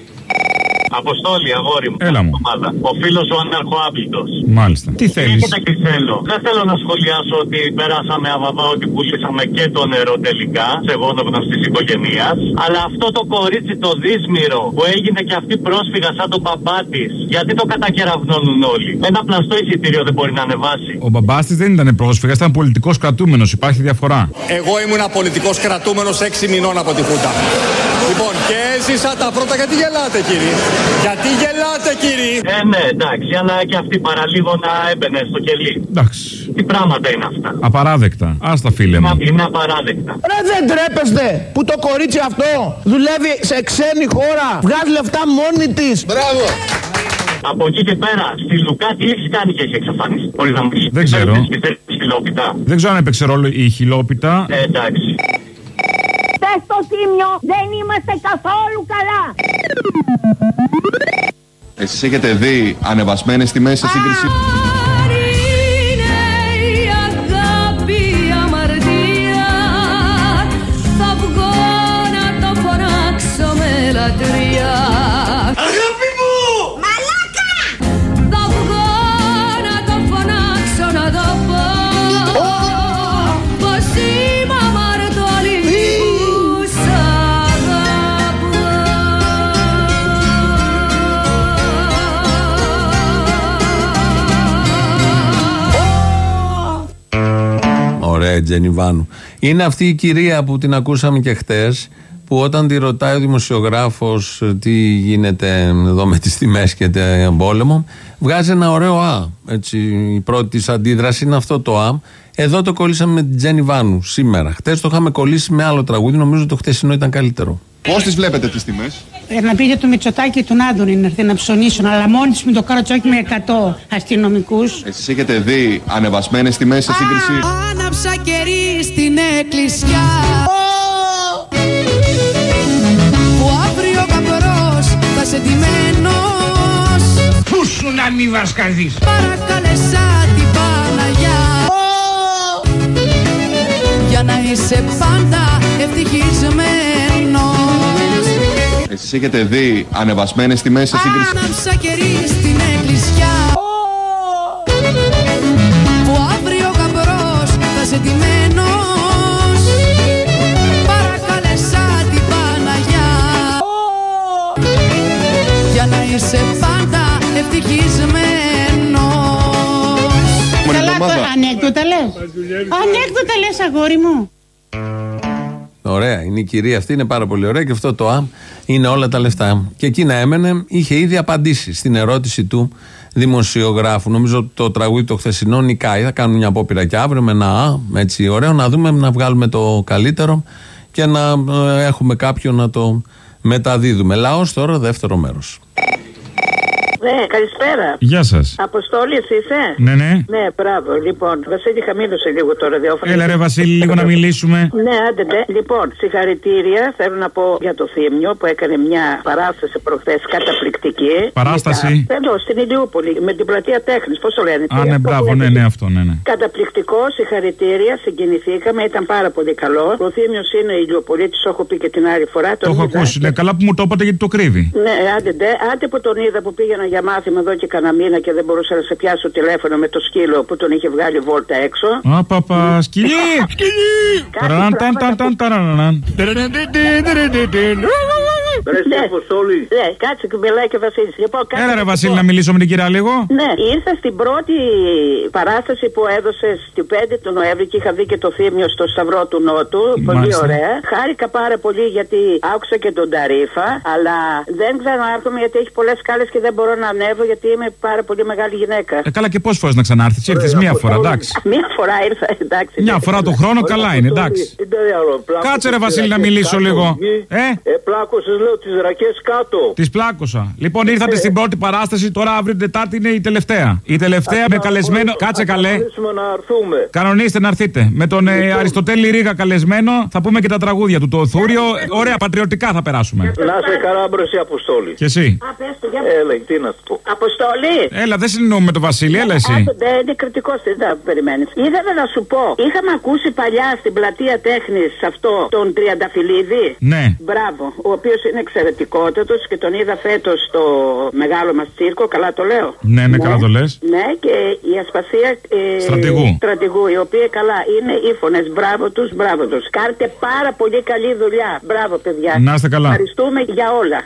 Αποστόλη, αγόρι μου. Έλα μου. Ο φίλος ο αναρχοάπλητος. Μάλιστα. Τι θέλεις? Τι θέλω. Δεν θέλω να σχολιάσω ότι περάσαμε αβαβά, ότι πουλήσαμε και το νερό τελικά σε γόνοπνος της οικογένειας. Αλλά αυτό το κορίτσι το δύσμυρο που έγινε και αυτή πρόσφυγα σαν τον μπαμπά της, γιατί το κατακεραυνώνουν όλοι? Ένα πλαστό εισιτήριο δεν μπορεί να ανεβάσει. Ο μπαμπάς της δεν ήταν πρόσφυγας, ήταν πολιτικός κρατούμενος. Υπάρχει διαφορά. Εγώ ήμουν πολιτικός κρατούμενος έξι μηνών από τη Χούτα. Λοιπόν, και έζησα τα πρώτα. Γιατί γελάτε, κύριε? Γιατί γελάτε, κύριε? Ε, ναι, εντάξει, αλλά και αυτή παραλίγο να έμπαινε στο κελί. Εντάξει. Τι πράγματα είναι αυτά? Απαράδεκτα. Άστα, φίλε μου. Είναι απαράδεκτα. Ρε, δεν τρέπεστε που το κορίτσι αυτό δουλεύει σε ξένη χώρα, βγάζει λεφτά μόνη της. Μπράβο. Από εκεί και πέρα, στη Λουκά τι έχει κάνει και έχει εξαφανίσει? Μπορεί να μου πει. Δεν ξέρω. Δεν ξέρω αν έπαιξε ρόλο η χιλόπιτα. Ε, εντάξει. Στο Τίμιο δεν είμαστε καθόλου καλά. Εσείς έχετε δει ανεβασμένες τιμές σε σύγκριση? Θα βγω να το φωνάξω με λατρεία. Αγάπη μου! Μαλάκα! Θα βγω να το φωνάξω να το πω πως είμαι αμαρτωλή. η Τζένι Βάνου. Είναι αυτή η κυρία που την ακούσαμε και χτες, που όταν τη ρωτάει ο δημοσιογράφος τι γίνεται εδώ με τις τιμές και τον πόλεμο, βγάζει ένα ωραίο α. Έτσι, η πρώτη της αντίδραση είναι αυτό το α. Εδώ το κολλήσαμε με την Τζένι Βάνου σήμερα. Χτες το είχαμε κολλήσει με άλλο τραγούδι, νομίζω το χτεσινό ήταν καλύτερο. Πώς τις βλέπετε τις τιμές? Ε, να πείτε του Μητσοτάκη και τον Άδωνη να έρθει να ψωνίσουν, αλλά μόνοι τους με το Καρατσόκι με εκατό αστυνομικούς. Εσείς έχετε δει ανεβασμένες τιμές σε σύγκριση? Άναψα κερί στην εκκλησιά, που αύριο γαμπρός θα σε ντυμένος. Πού σου να μη βασκαδείς? Παρακαλέσα την Παναγιά, για να είσαι πάντα ευτυχισμένος. Εσείς έχετε δει ανεβασμένες τιμές σε σύγκριση? Άναψα κερί στην εκκλησιά, που αύριο γαμπρός θα σε ντυμένος. Παρακαλέσα την Παναγιά, για να είσαι πάντα ευτυχισμένος. Καλά τώρα, ανέκδοτα λες. Ανέκδοτα λες, αγόρι μου. Ωραία, είναι η κυρία αυτή, είναι πάρα πολύ ωραία και αυτό το α είναι όλα τα λεφτά. Και εκεί να έμενε, είχε ήδη απαντήσει στην ερώτηση του δημοσιογράφου. Νομίζω το τραγούδι το χθεσινό νικάει. Θα κάνουμε μια απόπειρα και αύριο με ένα α, έτσι ωραίο, να δούμε, να βγάλουμε το καλύτερο και να ε, έχουμε κάποιον να το μεταδίδουμε. Λαός τώρα, δεύτερο μέρος. Ναι, καλησπέρα. Γεια σας. Αποστόλης είσαι? Ναι, ναι. Ναι, μπράβο. Λοιπόν, Βασίλη, χαμήλωσε λίγο το ραδιόφωνο. Έλα, ρε Βασίλη, λίγο να μιλήσουμε. Ναι, άντε, ναι. Λοιπόν, συγχαρητήρια θέλω να πω για το Θήμιο που έκανε μια παράσταση προχθές καταπληκτική. Παράσταση. Μετά, εδώ, στην Ηλιούπολη, με την πλατεία Τέχνης. Πώς το λένε? Α, ναι, μπράβο, ναι, ναι, αυτό, ναι, ναι. Καταπληκτικό, συγχαρητήρια, συγκινηθήκαμε, ήταν πάρα πολύ καλό. Ο Θήμιος είναι Ηλιοπολίτης, το έχω πει και την άλλη φορά. Το έχω ακούσει, ναι, καλά που μου το είπατε γιατί το κρύβει. Ναι, άντε, ναι, άντε που τον είδα που πήγαινα για μάθημα εδώ και κανένα μήνα και δεν μπορούσα να σε πιάσω τηλέφωνο με το σκύλο που τον είχε βγάλει βόλτα έξω. Α, παπα, σκυλί! Ναι, ναι, κάτσε και μιλάει και ο Βασίλης. Έλα ρε Βασίλη, να μιλήσω με την κυρία λίγο. Ναι, ήρθα στην πρώτη παράσταση που έδωσε στην πέντε του Νοέμβρη και είχα δει και το Θήμιο στο Σταυρό του Νότου. Πολύ ωραία. Χάρηκα πάρα πολύ γιατί άκουσα και τον Ταρίφα, αλλά δεν ξανάρχομαι γιατί έχει πολλές σκάλες και δεν μπορώ να ανέβω γιατί είμαι πάρα πολύ μεγάλη γυναίκα. Ε, καλά, και πόσες φορές να ξανάρθεις? Ήρθες μία φορά, εντάξει. Μία φορά ήρθα, εντάξει. Μια φορά το χρόνο, καλά είναι, εντάξει. Κάτσε ρε Βασίλη να μιλήσω λίγο. Ε, πλάκωσες λέω τις ρακές κάτω. Τις πλάκωσα. Λοιπόν, ήρθατε στην πρώτη παράσταση, τώρα αύριο την Τετάρτη είναι η τελευταία. Η τελευταία με καλεσμένο. Κάτσε καλέ. Κανονίστε να έρθετε. Με τον Αριστοτέλη Ρίγα καλεσμένο θα πούμε και τα τραγούδια του. Το Θούριο, ωραία, πατριωτικά θα περάσουμε. Να σε καλά μπρος η Αποστόλη. Και εσύ. Έλα, τι να σου πω. Αποστόλη! Έλα, δεν συνεννοούμε με τον Βασίλη, έλα εσύ. Δεν είναι κριτικό, δεν περιμένει. Ήθελα να σου πω, είχαμε ακούσει παλιά στην πλατεία Τέχνης αυτό τον Τριανταφυλλίδη. Ναι. Μπράβο, ο οποίος είναι εξαιρετικότατος και τον είδα φέτος στο μεγάλο μας τσίρκο, καλά το λέω. Ναι, ναι, καλά το λες. Ναι, και η Ασπασία ε, στρατηγού. στρατηγού, οι οποίοι καλά είναι ύφωνες. Μπράβο τους, μπράβο τους. Κάντε πάρα πολύ καλή δουλειά. Μπράβο, παιδιά. Να είστε καλά. Ευχαριστούμε για όλα.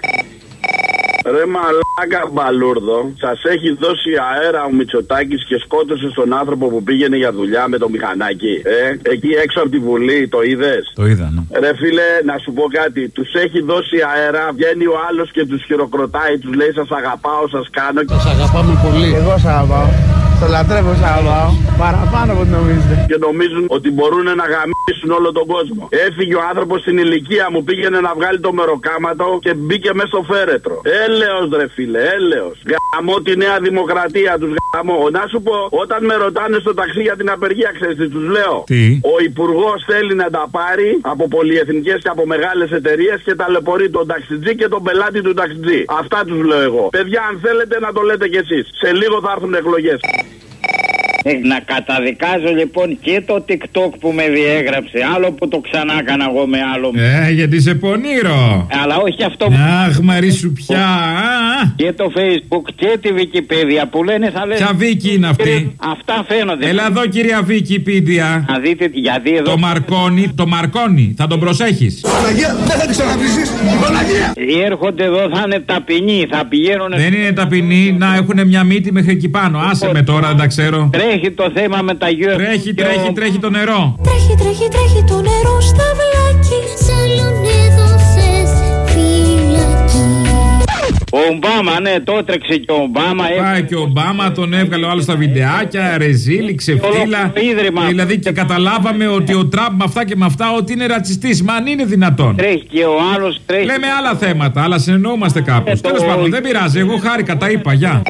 Ρε μαλάκα μπαλούρδο, σας έχει δώσει αέρα ο Μητσοτάκης και σκότωσε τον άνθρωπο που πήγαινε για δουλειά με το μηχανάκι. Ε, εκεί έξω από τη Βουλή, το είδες? Το είδα, ναι. Ρε φίλε, να σου πω κάτι, τους έχει δώσει αέρα, βγαίνει ο άλλος και τους χειροκροτάει, τους λέει σας αγαπάω, σας κάνω. Σας αγαπάμε πολύ. Εγώ σας αγαπάω. Το λατρεύω, σας αγαπάω. Παραπάνω από ό,τι νομίζετε. Και νομίζουν ότι μπορούν να γαμίσουν όλο τον κόσμο. Έφυγε ο άνθρωπος στην ηλικία μου, πήγαινε να βγάλει το μεροκάματο και μπήκε μέσα στο φέρετρο. Έλεος ρε φίλε, έλεος. Γαμώ τη Νέα Δημοκρατία, τους γαμώ. Να σου πω, όταν με ρωτάνε στο ταξί για την απεργία, ξέρεις τι τους λέω? Τι? Ο υπουργός θέλει να τα πάρει από πολυεθνικές και από μεγάλες εταιρείες και ταλαιπωρεί τον ταξιτζή και τον πελάτη του ταξιτζή. Αυτά τους λέω εγώ. Παιδιά, αν θέλετε να το λέτε κι εσείς. Σε λίγο θα έρθουν εκλογές. Ε, να καταδικάζω λοιπόν και το TikTok που με διέγραψε. Άλλο που το ξανά έκανα εγώ με άλλο. Ε, γιατί σε πονήρω. Αλλά όχι αυτό. Αχ, Μαρίσου πια. Και το Facebook και τη Wikipedia που λένε θα λένε. Ποια Βίκη είναι αυτή? Αυτά φαίνονται. Έλα εδώ κυρία Wikipedia. Να δείτε γιατί εδώ. Το Μαρκόνι, το Μαρκόνι. Θα τον προσέχεις. Παναγία, δεν θα την ξαναβρήσεις. Παναγία. Έρχονται εδώ θα είναι ταπεινοί. Θα πηγαίνουν. Δεν είναι ταπεινοί να έχουν μια μύτη μέχρι εκεί πάνω. Άσε με τώρα, δεν τα ξέρω. τρέχει το θέμα με τα γιου εφ ο. Τρέχει, τρέχει, ο... τρέχει το νερό. Τρέχει, τρέχει, τρέχει το νερό στα βλάκι. Σαλον έδωσες φυλακή. Ο Ομπάμα, ναι, το έτρεξε και ο Ομπάμα. Πάει και ο Ομπάμα, τον έβγαλε ο άλλος στα βιντεάκια, ρεζίλη, ξεφτύλα. Δηλαδή και καταλάβαμε ότι ο Τραμπ με αυτά και με αυτά ότι είναι ρατσιστής. Μα αν είναι δυνατόν. Τρέχει και ο άλλος τρέχει. Λέμε άλλα θέματα, αλλά συνεννοούμαστε κάπως. Ε, Τέλος το... πάντων, δεν πειράζει, εγώ χάρηκα, τα είπα, γεια.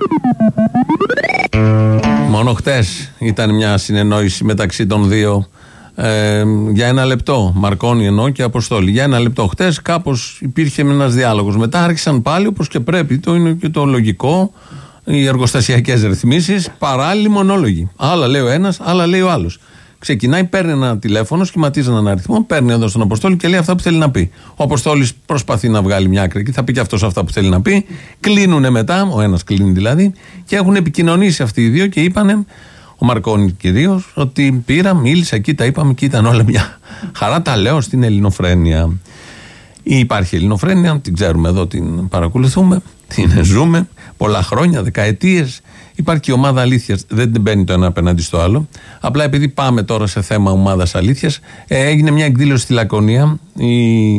Μόνο χτες ήταν μια συνεννόηση μεταξύ των δύο. Ε, για ένα λεπτό, Μαρκόνι εννοώ και Αποστόλη. Για ένα λεπτό. Χτες κάπως υπήρχε ένας διάλογος. Μετά άρχισαν πάλι όπως και πρέπει. Το είναι και το λογικό. Οι εργοστασιακές ρυθμίσεις, παράλληλοι μονόλογοι. Άλλα λέει ο ένας, άλλα λέει ο άλλος. Ξεκινάει, παίρνει ένα τηλέφωνο, σχηματίζει έναν αριθμό, παίρνει εδώ στον Αποστόλη και λέει αυτά που θέλει να πει. Ο Αποστόλης προσπαθεί να βγάλει μια άκρη και θα πει και αυτός αυτά που θέλει να πει. Κλείνουνε μετά, ο ένας κλείνει δηλαδή, και έχουν επικοινωνήσει αυτοί οι δύο και είπανε. Ο Μαρκόνι κυρίως, ότι πήρα, μίλησα εκεί, τα είπαμε και ήταν όλα μια χαρά. Τα λέω στην Ελληνοφρένεια. Υπάρχει Ελληνοφρένεια, την ξέρουμε εδώ, την παρακολουθούμε, την ζούμε πολλά χρόνια, δεκαετίες. Υπάρχει και η ομάδα αλήθειας, δεν την μπαίνει το ένα απέναντι στο άλλο. Απλά επειδή πάμε τώρα σε θέμα ομάδας αλήθειας, ε, έγινε μια εκδήλωση στη Λακωνία. Οι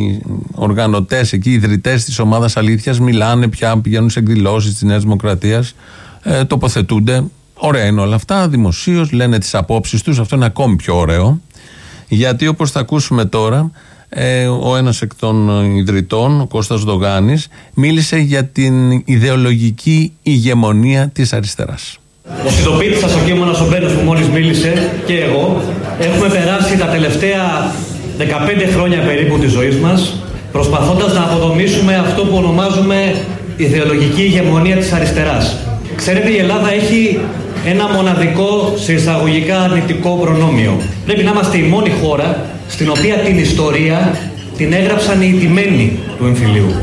οργανωτές εκεί, οι ιδρυτές της ομάδας αλήθειας, μιλάνε πια, πηγαίνουν σε εκδηλώσεις της Νέας Δημοκρατίας, ε, τοποθετούνται. Ωραία είναι όλα αυτά, δημοσίως λένε τις απόψεις τους, αυτό είναι ακόμη πιο ωραίο, γιατί όπως θα ακούσουμε τώρα, ε, ο ένας εκ των ιδρυτών, ο Κώστας Δογάνης, μίλησε για την ιδεολογική ηγεμονία της αριστεράς. Ο συντοπίτης σας, ο Κίμωνας ο Μπένος που μόλις μίλησε, και εγώ, έχουμε περάσει τα τελευταία δεκαπέντε χρόνια περίπου της ζωής μας, προσπαθώντας να αποδομήσουμε αυτό που ονομάζουμε ιδεολογική ηγεμονία της αριστεράς. Ξέρετε, η Ελλάδα έχει ένα μοναδικό, σε εισαγωγικά, αρνητικό προνόμιο. Πρέπει να είμαστε η μόνη χώρα στην οποία την ιστορία την έγραψαν οι ηττημένοι του εμφυλίου.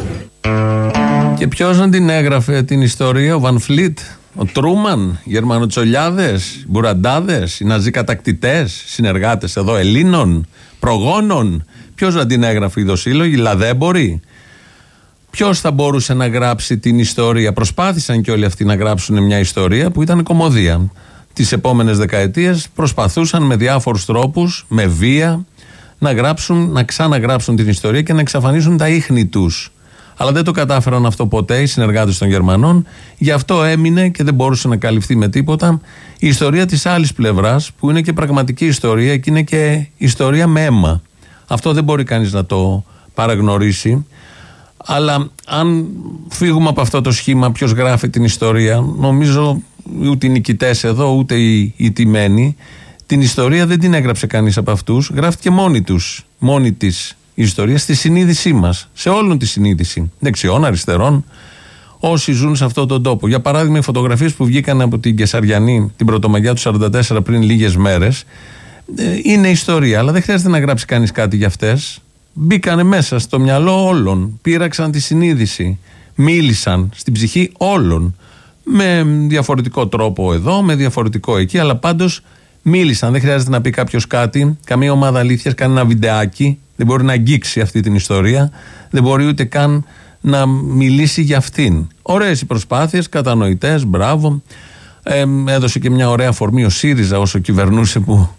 Και ποιος να την έγραφε την ιστορία? Ο Βαν Φλίτ, ο Τρούμαν, οι Γερμανοτσολιάδες, οι Μπουραντάδες, οι Ναζί κατακτητές, συνεργάτες εδώ Ελλήνων, προγόνων. Ποιος να την έγραφε? Οι δοσύλλογοι, οι λαδέμποροι? Ποιος θα μπορούσε να γράψει την ιστορία? Προσπάθησαν και όλοι αυτοί να γράψουν μια ιστορία που ήταν κωμωδία. Τις επόμενες δεκαετίες προσπαθούσαν με διάφορους τρόπους, με βία, να γράψουν, να ξαναγράψουν την ιστορία και να εξαφανίσουν τα ίχνη τους. Αλλά δεν το κατάφεραν αυτό ποτέ οι συνεργάτες των Γερμανών. Γι' αυτό έμεινε και δεν μπορούσε να καλυφθεί με τίποτα η ιστορία της άλλης πλευράς, που είναι και πραγματική ιστορία και είναι και ιστορία με αίμα. Αυτό δεν μπορεί κανείς να το παραγνωρίσει. Αλλά αν φύγουμε από αυτό το σχήμα, ποιος γράφει την ιστορία, νομίζω ούτε οι νικητές εδώ, ούτε οι ηττημένοι. Την ιστορία δεν την έγραψε κανείς από αυτούς. Γράφτηκε μόνη τους, μόνη της η ιστορία στη συνείδησή μας, σε όλη τη συνείδηση, δεξιών, αριστερών, όσοι ζουν σε αυτόν τον τόπο. Για παράδειγμα, οι φωτογραφίες που βγήκαν από την Κεσαριανή την Πρωτομαγιά του σαράντα τέσσερα πριν λίγες μέρες, είναι ιστορία, αλλά δεν χρειάζεται να γράψει κανείς κάτι για αυτές. Μπήκανε μέσα στο μυαλό όλων, πήραξαν τη συνείδηση, μίλησαν στην ψυχή όλων, με διαφορετικό τρόπο εδώ, με διαφορετικό εκεί, αλλά πάντως μίλησαν. Δεν χρειάζεται να πει κάποιος κάτι, καμία ομάδα αλήθειας κάνει ένα βιντεάκι, δεν μπορεί να αγγίξει αυτή την ιστορία, δεν μπορεί ούτε καν να μιλήσει για αυτήν. Ωραίες οι προσπάθειες, κατανοητές, μπράβο. Ε, έδωσε και μια ωραία αφορμή ο ΣΥΡΙΖΑ όσο κυβερνούσε, που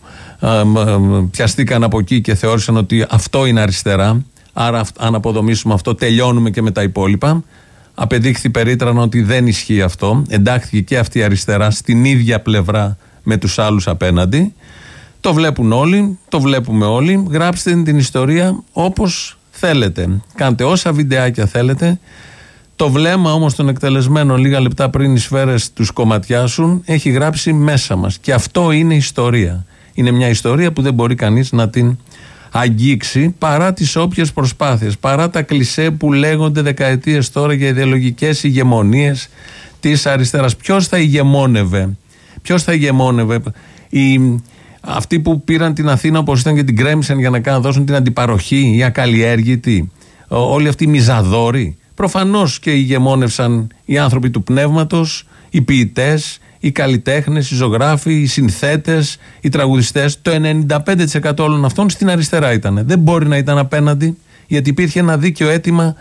πιαστήκαν από εκεί και θεώρησαν ότι αυτό είναι αριστερά. Άρα, αν αποδομήσουμε αυτό, τελειώνουμε και με τα υπόλοιπα. Απεδείχθη περίτρανα ότι δεν ισχύει αυτό. Εντάχθηκε και αυτή η αριστερά στην ίδια πλευρά με τους άλλους απέναντι. Το βλέπουν όλοι, το βλέπουμε όλοι. Γράψτε την ιστορία όπως θέλετε. Κάντε όσα βιντεάκια θέλετε. Το βλέμμα όμως των εκτελεσμένων λίγα λεπτά πριν οι σφαίρες τους κομματιάσουν έχει γράψει μέσα μας. Και αυτό είναι ιστορία. Είναι μια ιστορία που δεν μπορεί κανείς να την αγγίξει παρά τις όποιες προσπάθειες, παρά τα κλισέ που λέγονται δεκαετίες τώρα για ιδεολογικές ηγεμονίες της αριστεράς. Ποιος θα ηγεμόνευε, ποιος θα ηγεμόνευε, οι, αυτοί που πήραν την Αθήνα όπως ήταν και την κρέμισαν για να κάνουν, δώσουν την αντιπαροχή, οι ακαλλιέργητοι, όλοι αυτοί οι μιζαδόροι. Προφανώς και ηγεμόνευσαν οι άνθρωποι του πνεύματος, οι ποιητές, οι καλλιτέχνες, οι ζωγράφοι, οι συνθέτες, οι τραγουδιστές. Το ενενήντα πέντε τοις εκατό όλων αυτών στην αριστερά ήταν. Δεν μπορεί να ήταν απέναντι, γιατί υπήρχε ένα δίκαιο αίτημα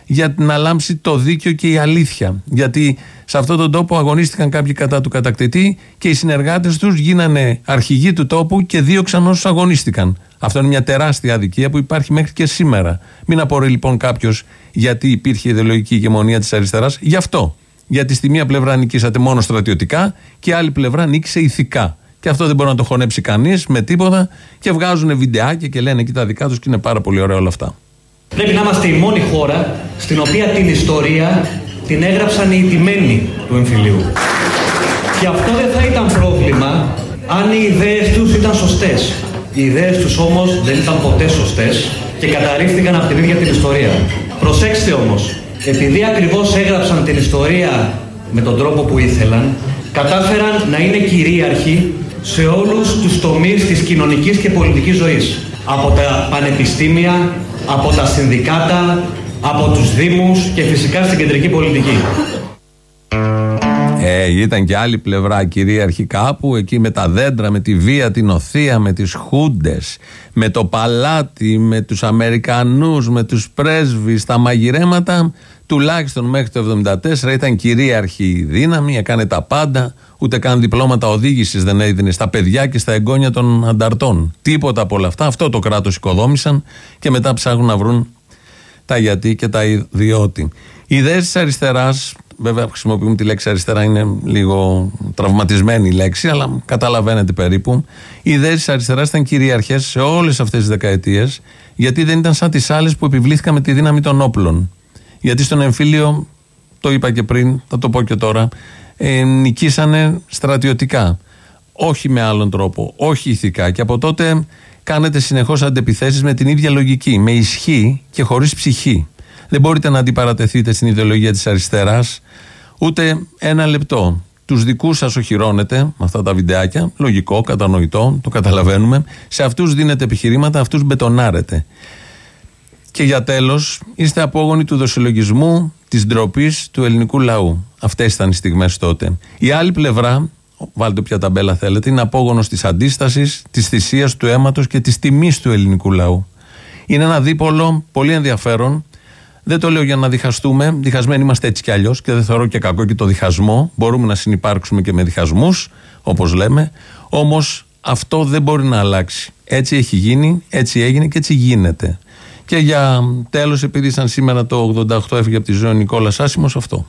για να λάμψει το δίκαιο και η αλήθεια. Γιατί σε αυτόν τον τόπο αγωνίστηκαν κάποιοι κατά του κατακτητή και οι συνεργάτες τους γίνανε αρχηγοί του τόπου και δίωξαν όσους αγωνίστηκαν. Αυτό είναι μια τεράστια αδικία που υπάρχει μέχρι και σήμερα. Μην απορεί λοιπόν κάποιος γιατί υπήρχε ιδεολογική ηγεμονία της αριστεράς. Γι' αυτό. Γιατί στη μία πλευρά νικήσατε μόνο στρατιωτικά και άλλη πλευρά νίκησε ηθικά. Και αυτό δεν μπορεί να το χωνέψει κανείς με τίποτα και βγάζουν βιντεάκια και λένε εκεί τα δικά τους και είναι πάρα πολύ ωραία όλα αυτά. Πρέπει να είμαστε η μόνη χώρα στην οποία την ιστορία την έγραψαν οι ηττημένοι του εμφυλίου. Και αυτό δεν θα ήταν πρόβλημα αν οι ιδέες τους ήταν σωστές. Οι ιδέες τους όμως δεν ήταν ποτέ σωστές και καταρρίφθηκαν από την ίδια την ιστορία. Προσέξτε όμως, επειδή ακριβώς έγραψαν την ιστορία με τον τρόπο που ήθελαν, κατάφεραν να είναι κυρίαρχοι σε όλους τους τομείς της κοινωνικής και πολιτικής ζωής. Από τα πανεπιστήμια, από τα συνδικάτα, από τους δήμους και φυσικά στην κεντρική πολιτική. Ε, ήταν και άλλη πλευρά κυρίαρχη κάπου, εκεί με τα δέντρα, με τη βία, την οθεία, με τις χούντες, με το παλάτι, με τους Αμερικανούς, με τους πρέσβεις, τα μαγειρέματα, τουλάχιστον μέχρι το εβδομήντα τέσσερα ήταν κυρίαρχη δύναμη, έκανε τα πάντα, ούτε καν διπλώματα οδήγησης δεν έδινε στα παιδιά και στα εγγόνια των ανταρτών. Τίποτα από όλα αυτά, αυτό το κράτος οικοδόμησαν και μετά ψάχνουν να βρουν τα γιατί και τα διότι. Οι ιδέες της αριστεράς, βέβαια χρησιμοποιούμε τη λέξη αριστερά, είναι λίγο τραυματισμένη η λέξη, αλλά καταλαβαίνετε περίπου. Οι ιδέες της αριστεράς ήταν κυριαρχές σε όλες αυτές τις δεκαετίες, γιατί δεν ήταν σαν τις άλλες που επιβλήθηκαν με τη δύναμη των όπλων. Γιατί στον εμφύλιο, το είπα και πριν, θα το πω και τώρα, ε, νικήσανε στρατιωτικά. Όχι με άλλον τρόπο, όχι ηθικά. Και από τότε κάνετε συνεχώς αντεπιθέσεις με την ίδια λογική, με ισχύ και χωρίς ψυχή. Δεν μπορείτε να αντιπαρατεθείτε στην ιδεολογία της αριστεράς ούτε ένα λεπτό. Τους δικούς σας οχυρώνετε με αυτά τα βιντεάκια, λογικό, κατανοητό, το καταλαβαίνουμε. Σε αυτούς δίνετε επιχειρήματα, αυτούς μπετονάρετε. Και για τέλος, είστε απόγονοι του δοσυλλογισμού, της ντροπής του ελληνικού λαού. Αυτές ήταν οι στιγμές τότε. Η άλλη πλευρά, βάλτε όποια ταμπέλα θέλετε, είναι απόγονος της αντίστασης, της θυσίας, του αίματος και της τιμής του ελληνικού λαού. Είναι ένα δίπολο πολύ ενδιαφέρον. Δεν το λέω για να διχαστούμε. Διχασμένοι είμαστε έτσι κι αλλιώς και δεν θεωρώ και κακό και το διχασμό. Μπορούμε να συνυπάρξουμε και με διχασμούς, όπως λέμε. Όμως αυτό δεν μπορεί να αλλάξει. Έτσι έχει γίνει, έτσι έγινε και έτσι γίνεται. Και για τέλος, επειδή σαν σήμερα το ογδόντα οκτώ έφυγε από τη ζωή ο Νικόλας Άσημος, αυτό.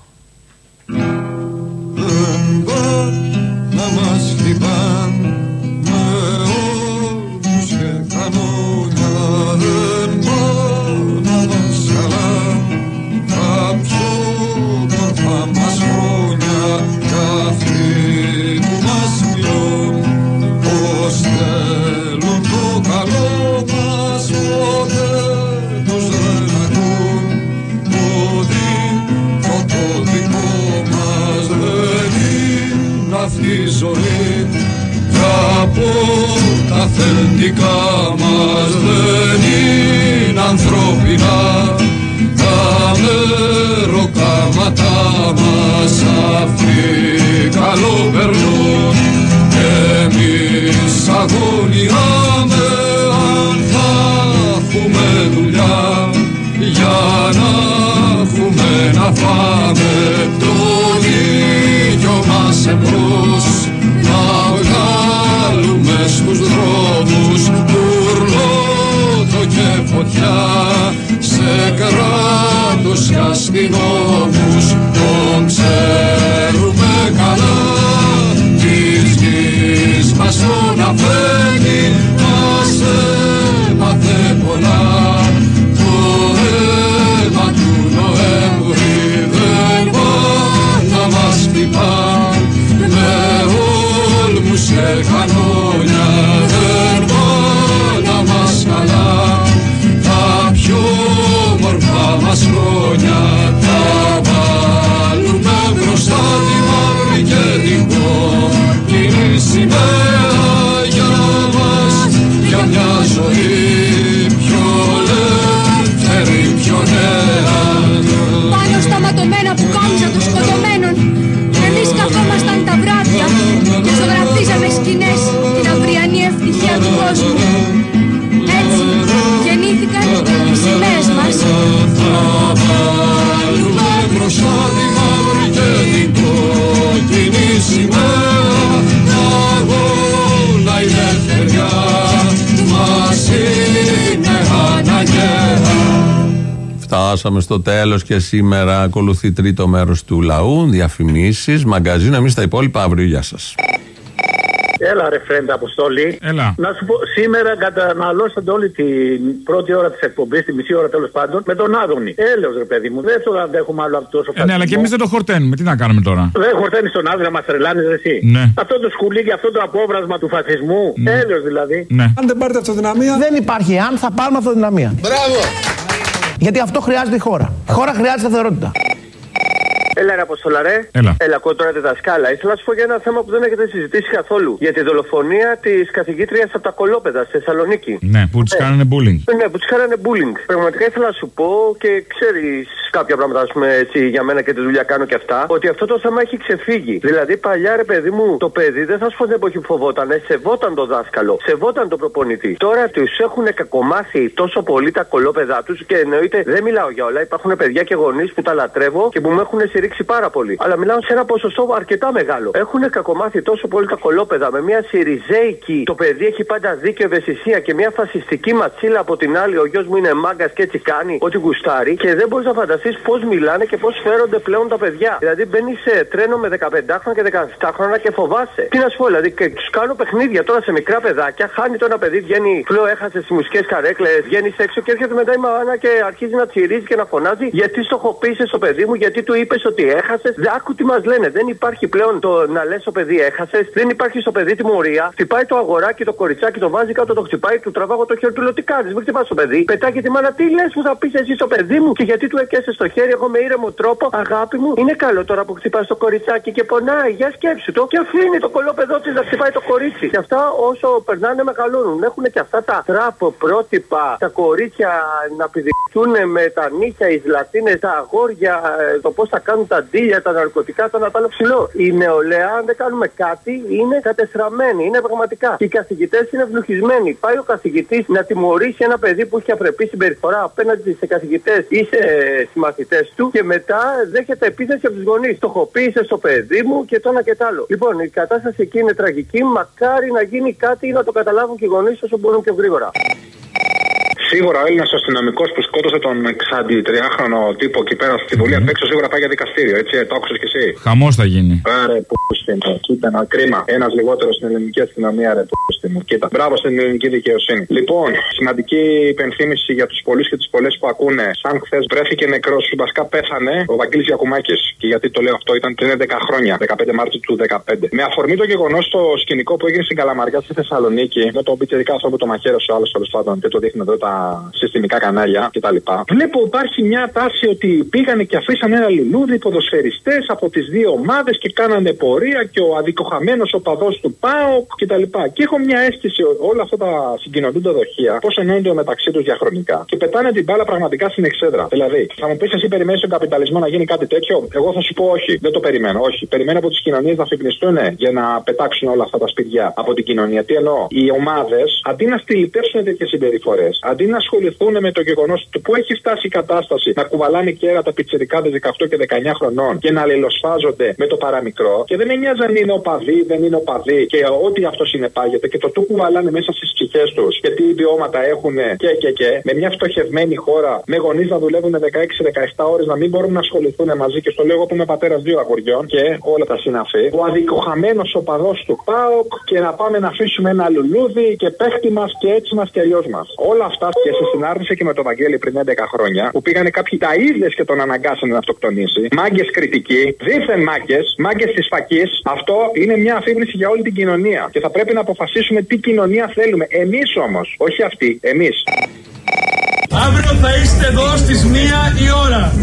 Να μας χτυπάν με όρους και κανόνια, δεν μπορεί να μας χαλάν τα πιο μορφά μας χρόνια κι αυτοί που μας μιλούν πως θέλουν το καλό μας, ποτέ τους δεν ακούν, ότι το δικό μας δεν είναι αυτή η ζωή κι από τα αφεντικά μας δεν είναι ανθρώπινα τα μεροκάματα μας. Αυτοί καλό περνούν και εμείς αγωνιάμε αν θα έχουμε δουλειά για να έχουμε να φάμε το δίκιο μας εμπρός, να βγάλουμε στους δρόμους τουρλότο και φωτιά σε κράτος και αστυνόμους. Τον ξέρουμε καλά της γης μας τον αφένει, μας έμαθε πολλά. Το αίμα του Νοέμβρη δεν πάει να μας χτυπά με όλμους και κανόνια, δεν πάει να μας καλά τα πιο μορφά μας χρόνια. Τα βάλουμε μπροστά τη μαύρη και την κόκκινη σημαία για μας, για μια ζωή πιο ελεύθερη, πιο νέα. Πάνω στα ματωμένα που κάμισα των σκοτωμένων, εμείς καθόμασταν τα βράδια και ζωγραφίζαμε σκηνές την αυριανή ευτυχία του κόσμου. Έτσι γεννήθηκαν οι σημαίες μας. φτάσαμε στο τέλος και σήμερα ακολουθεί τρίτο μέρος του λαού. Διαφημίσεις, μαγκαζίνο. Εμείς τα υπόλοιπα αύριο. Γεια σας. Έλα ρε φρέντα Αποστόλη. Έλα. Να σου πω, σήμερα καταναλώσατε όλη την πρώτη ώρα της εκπομπής, τη μισή ώρα τέλος πάντων, με τον Άδωνη. Έλεος ρε παιδί μου, δεν το αντέχουμε άλλο αυτό τόσο ε, ναι, αλλά και εμείς δεν το χορταίνουμε. Τι να κάνουμε τώρα. Δεν χορταίνεις τον Άδωνη να μας τρελάνεις εσύ. Ναι. Αυτό το σκουλίκι, αυτό το απόβρασμα του φασισμού. Ναι. Έλεος δηλαδή. Ναι. Αν δεν πάρετε αυτοδυναμία. Δεν υπάρχει αν θα πάρουμε αυτοδυναμία. Μπράβο. Γιατί αυτό χρειάζεται η χώρα. Η χώρα χρειάζεται σταθερότητα. Έλα ρε Αποστόλα ρε. Έλα. Έλα κότωρα δασκάλα. Ήθελα να σου πω για ένα θέμα που δεν έχετε συζητήσει καθόλου. Για τη δολοφονία της καθηγήτριας από τα Κολόπεδα στη Θεσσαλονίκη. Ναι, που της ε. κάνανε bullying. Ναι, που της κάνανε bullying. Πραγματικά ήθελα να σου πω και ξέρεις κάποια πράγματα, ας πούμε έτσι για μένα και τη δουλειά κάνω και αυτά, ότι αυτό το θέμα έχει ξεφύγει. Δηλαδή παλιά ρε παιδί μου, το παιδί δεν θα σου πω την εποχή που φοβότανε, σεβόταν το δάσκαλο, σεβόταν τον προπονητή. Τώρα τους έχουν κακομάθει τόσο πολύ τα κολόπεδά τους και εννοείται δεν μιλάω για όλα. Υπάρχουν παιδιά και γονείς που τα λατρεύω και που με έχουν συρρήξει πάρα πολύ. Αλλά μιλάω σε ένα ποσοστό αρκετά μεγάλο. Έχουν κακομάθει τόσο πολύ τα κολόπεδα με μια σιριζέικη, το παιδί έχει πάντα δίκιο ευαισθησία και μια φασιστική ματσίλα από την άλλη. Ο γιος μου είναι μάγκας και έτσι κάνει ό,τι γουστάρει και δεν μπορείς να φανταστείς πώς μιλάνε και πώς φέρονται πλέον τα παιδιά. Δηλαδή μπαίνει σε τρένο με δεκαπεντάχρονα και δεκαεπτάχρονα και φοβάσαι. Τι να σου πω, δηλαδή και τους κάνω παιχνίδια τώρα σε μικρά παιδάκια. Χάνει το ένα παιδί, βγαίνει φλό, έχασε τις μουσικές καρέκλες, βγαίνει έξω και έρχεται μετά η μάνα και αρχίζει να τσιρίζει και να φωνάζει γιατί στοχοποίησε στο παιδί μου, γιατί του είπε ότι έχασες. Δεν άκου τι μας λένε. Δεν υπάρχει πλέον το να λες στο παιδί έχασες. Δεν υπάρχει στο παιδί τιμωρία. Χτυπάει το αγοράκι, το κοριτσάκι, το βάζει κάτω, το χτυπάει, του τραβάγω το χέρι του. Λέω τι κάνεις, μην χτυπάς το παιδί. Πετάει και τη μάνα, τι λες που θα πεις εσύ στο παιδί μου και γιατί του έκαισες το χέρι. Εγώ με ήρεμο τρόπο, αγάπη μου. Είναι καλό τώρα που χτυπάς το κοριτσάκι και πονάει. Για σκέψου το και αφήνει το κολόπεδό της να χτυπάει το κορίτσι. Και αυτά όσο περνάνε μεγαλώνουν. Έχουν και αυτά τα τράπο πρότυπα, τα κορίτσια να πηδηχτούν με τα νύχια, οι ζλατίνες, τα αγόρια, το πώς θα κάνουν τα ντύλια, τα ναρκωτικά, το να τα ψηλό. Η νεολαία, αν δεν κάνουμε κάτι, είναι κατεστραμμένη. Είναι πραγματικά. Και οι καθηγητές είναι ευλογισμένοι. Πάει ο καθηγητής να τιμωρήσει ένα παιδί που έχει απρεπή συμπεριφορά απέναντι σε καθηγητές ή σε συμμαθητές του και μετά δέχεται επίθεση από τους γονείς. Στοχοποίησε στο παιδί μου και το ένα και το άλλο. Λοιπόν, η κατάσταση εκεί είναι τραγική. Μακάρι να γίνει κάτι ή να το καταλάβουν και οι γονείς όσο μπορούν πιο γρήγορα. Σίγουρα ο Έλληνας αστυνομικός που σκότωσε τον εξαντιτριάχρονο τύπο εκεί πέρα στη Βουλή απ' έξω σίγουρα πάει για δικαστήριο, έτσι, το άκουσες κι εσύ. Χαμός θα γίνει. Άρε, πούστη μου, κοίτα ένα κρίμα. Ένας λιγότερο στην ελληνική αστυνομία, ρε, πούστη μου, κοίτα. Μπράβο στην ελληνική δικαιοσύνη. Λοιπόν, σημαντική υπενθύμηση για τους πολλούς και τις πολλές που ακούνε. Σαν χθες βρέθηκε νεκρός, βασικά πέθανε ο Βαγγέλης Γιακουμάκης. Και γιατί το λέω αυτό, ήταν πριν έντεκα χρόνια, δεκαπέντε Μάρτιου του δεκαπέντε. Με αφορμή το γεγονός στο σκηνικό που έγινε στην Καλαμαριά στη Θεσσαλονίκη, με τον πιτσιρικά αυτό που το μαχαίρωσε ο άλλος τέλος πάντων και το δείχνει εδώ τα συστημικά κανάλια κτλ. Βλέπω υπάρχει μια τάση ότι πήγανε και αφήσανε ένα λουλούδι ποδοσφαιριστές από τις δύο ομάδες και κάνανε πορεία και ο αδικοχαμένος οπαδός του ΠΑΟΚ κτλ. Και έχω μια αίσθηση όλα αυτά τα συγκοινωνούντα δοχεία πώς ενώνονται μεταξύ τους διαχρονικά και πετάνε την μπάλα πραγματικά στην εξέδρα. Δηλαδή, θα μου πεις εσύ περιμένεις τον καπιταλισμό να γίνει κάτι τέτοιο. Εγώ θα σου πω όχι, δεν το περιμένω. Όχι. Περιμένω από τις κοινωνίες να αφυπνιστούν για να πετάξουν όλα αυτά τα σπιτιά από την κοινωνία. Τι εννοώ, οι ομάδες αντί να στυλιτεύσουν τέτοιες συμπεριφορές, αντί να ασχοληθούν με το γεγονός του που έχει φτάσει η κατάσταση να κουβαλάνε κέρατα πιτσιρικάδες δεκαοκτώ και δεκαεννιά χρονών και να αλληλοσφάζονται με το παραμικρό και δεν με νοιάζει αν είναι οπαδοί, δεν είναι οπαδοί και ό,τι αυτό συνεπάγεται και το του κουβαλάνε μέσα στις ψυχές τους και τι ιδιώματα έχουν και και και με μια φτωχευμένη χώρα με γονείς να δουλεύουν δεκαέξι δεκαεπτά ώρες να μην μπορούν να ασχοληθούν μαζί και στο λέω εγώ που είμαι πατέρας δύο αγοριών και όλα τα συναφή. Ο αδικοχαμένος οπαδός του ΠΑΟΚ και να πάμε να αφήσουμε ένα λουλούδι και παίχτη μας και έτσι μας και αλλιώς μας. Όλα αυτά και σε συνάρτηση και με τον Βαγγέλη πριν έντεκα χρόνια που πήγανε κάποιοι ταΐδες και τον αναγκάσανε να αυτοκτονήσει. Μάγκες κριτικοί, δίθεν μάγκες, μάγκες της φακής. Αυτό είναι μια αφήγηση για όλη την κοινωνία και θα πρέπει να αποφασίσουμε τι κοινωνία θέλουμε. Εμείς όμως, όχι αυτοί, εμείς. Αύριο θα είστε εδώ στις μία η ώρα.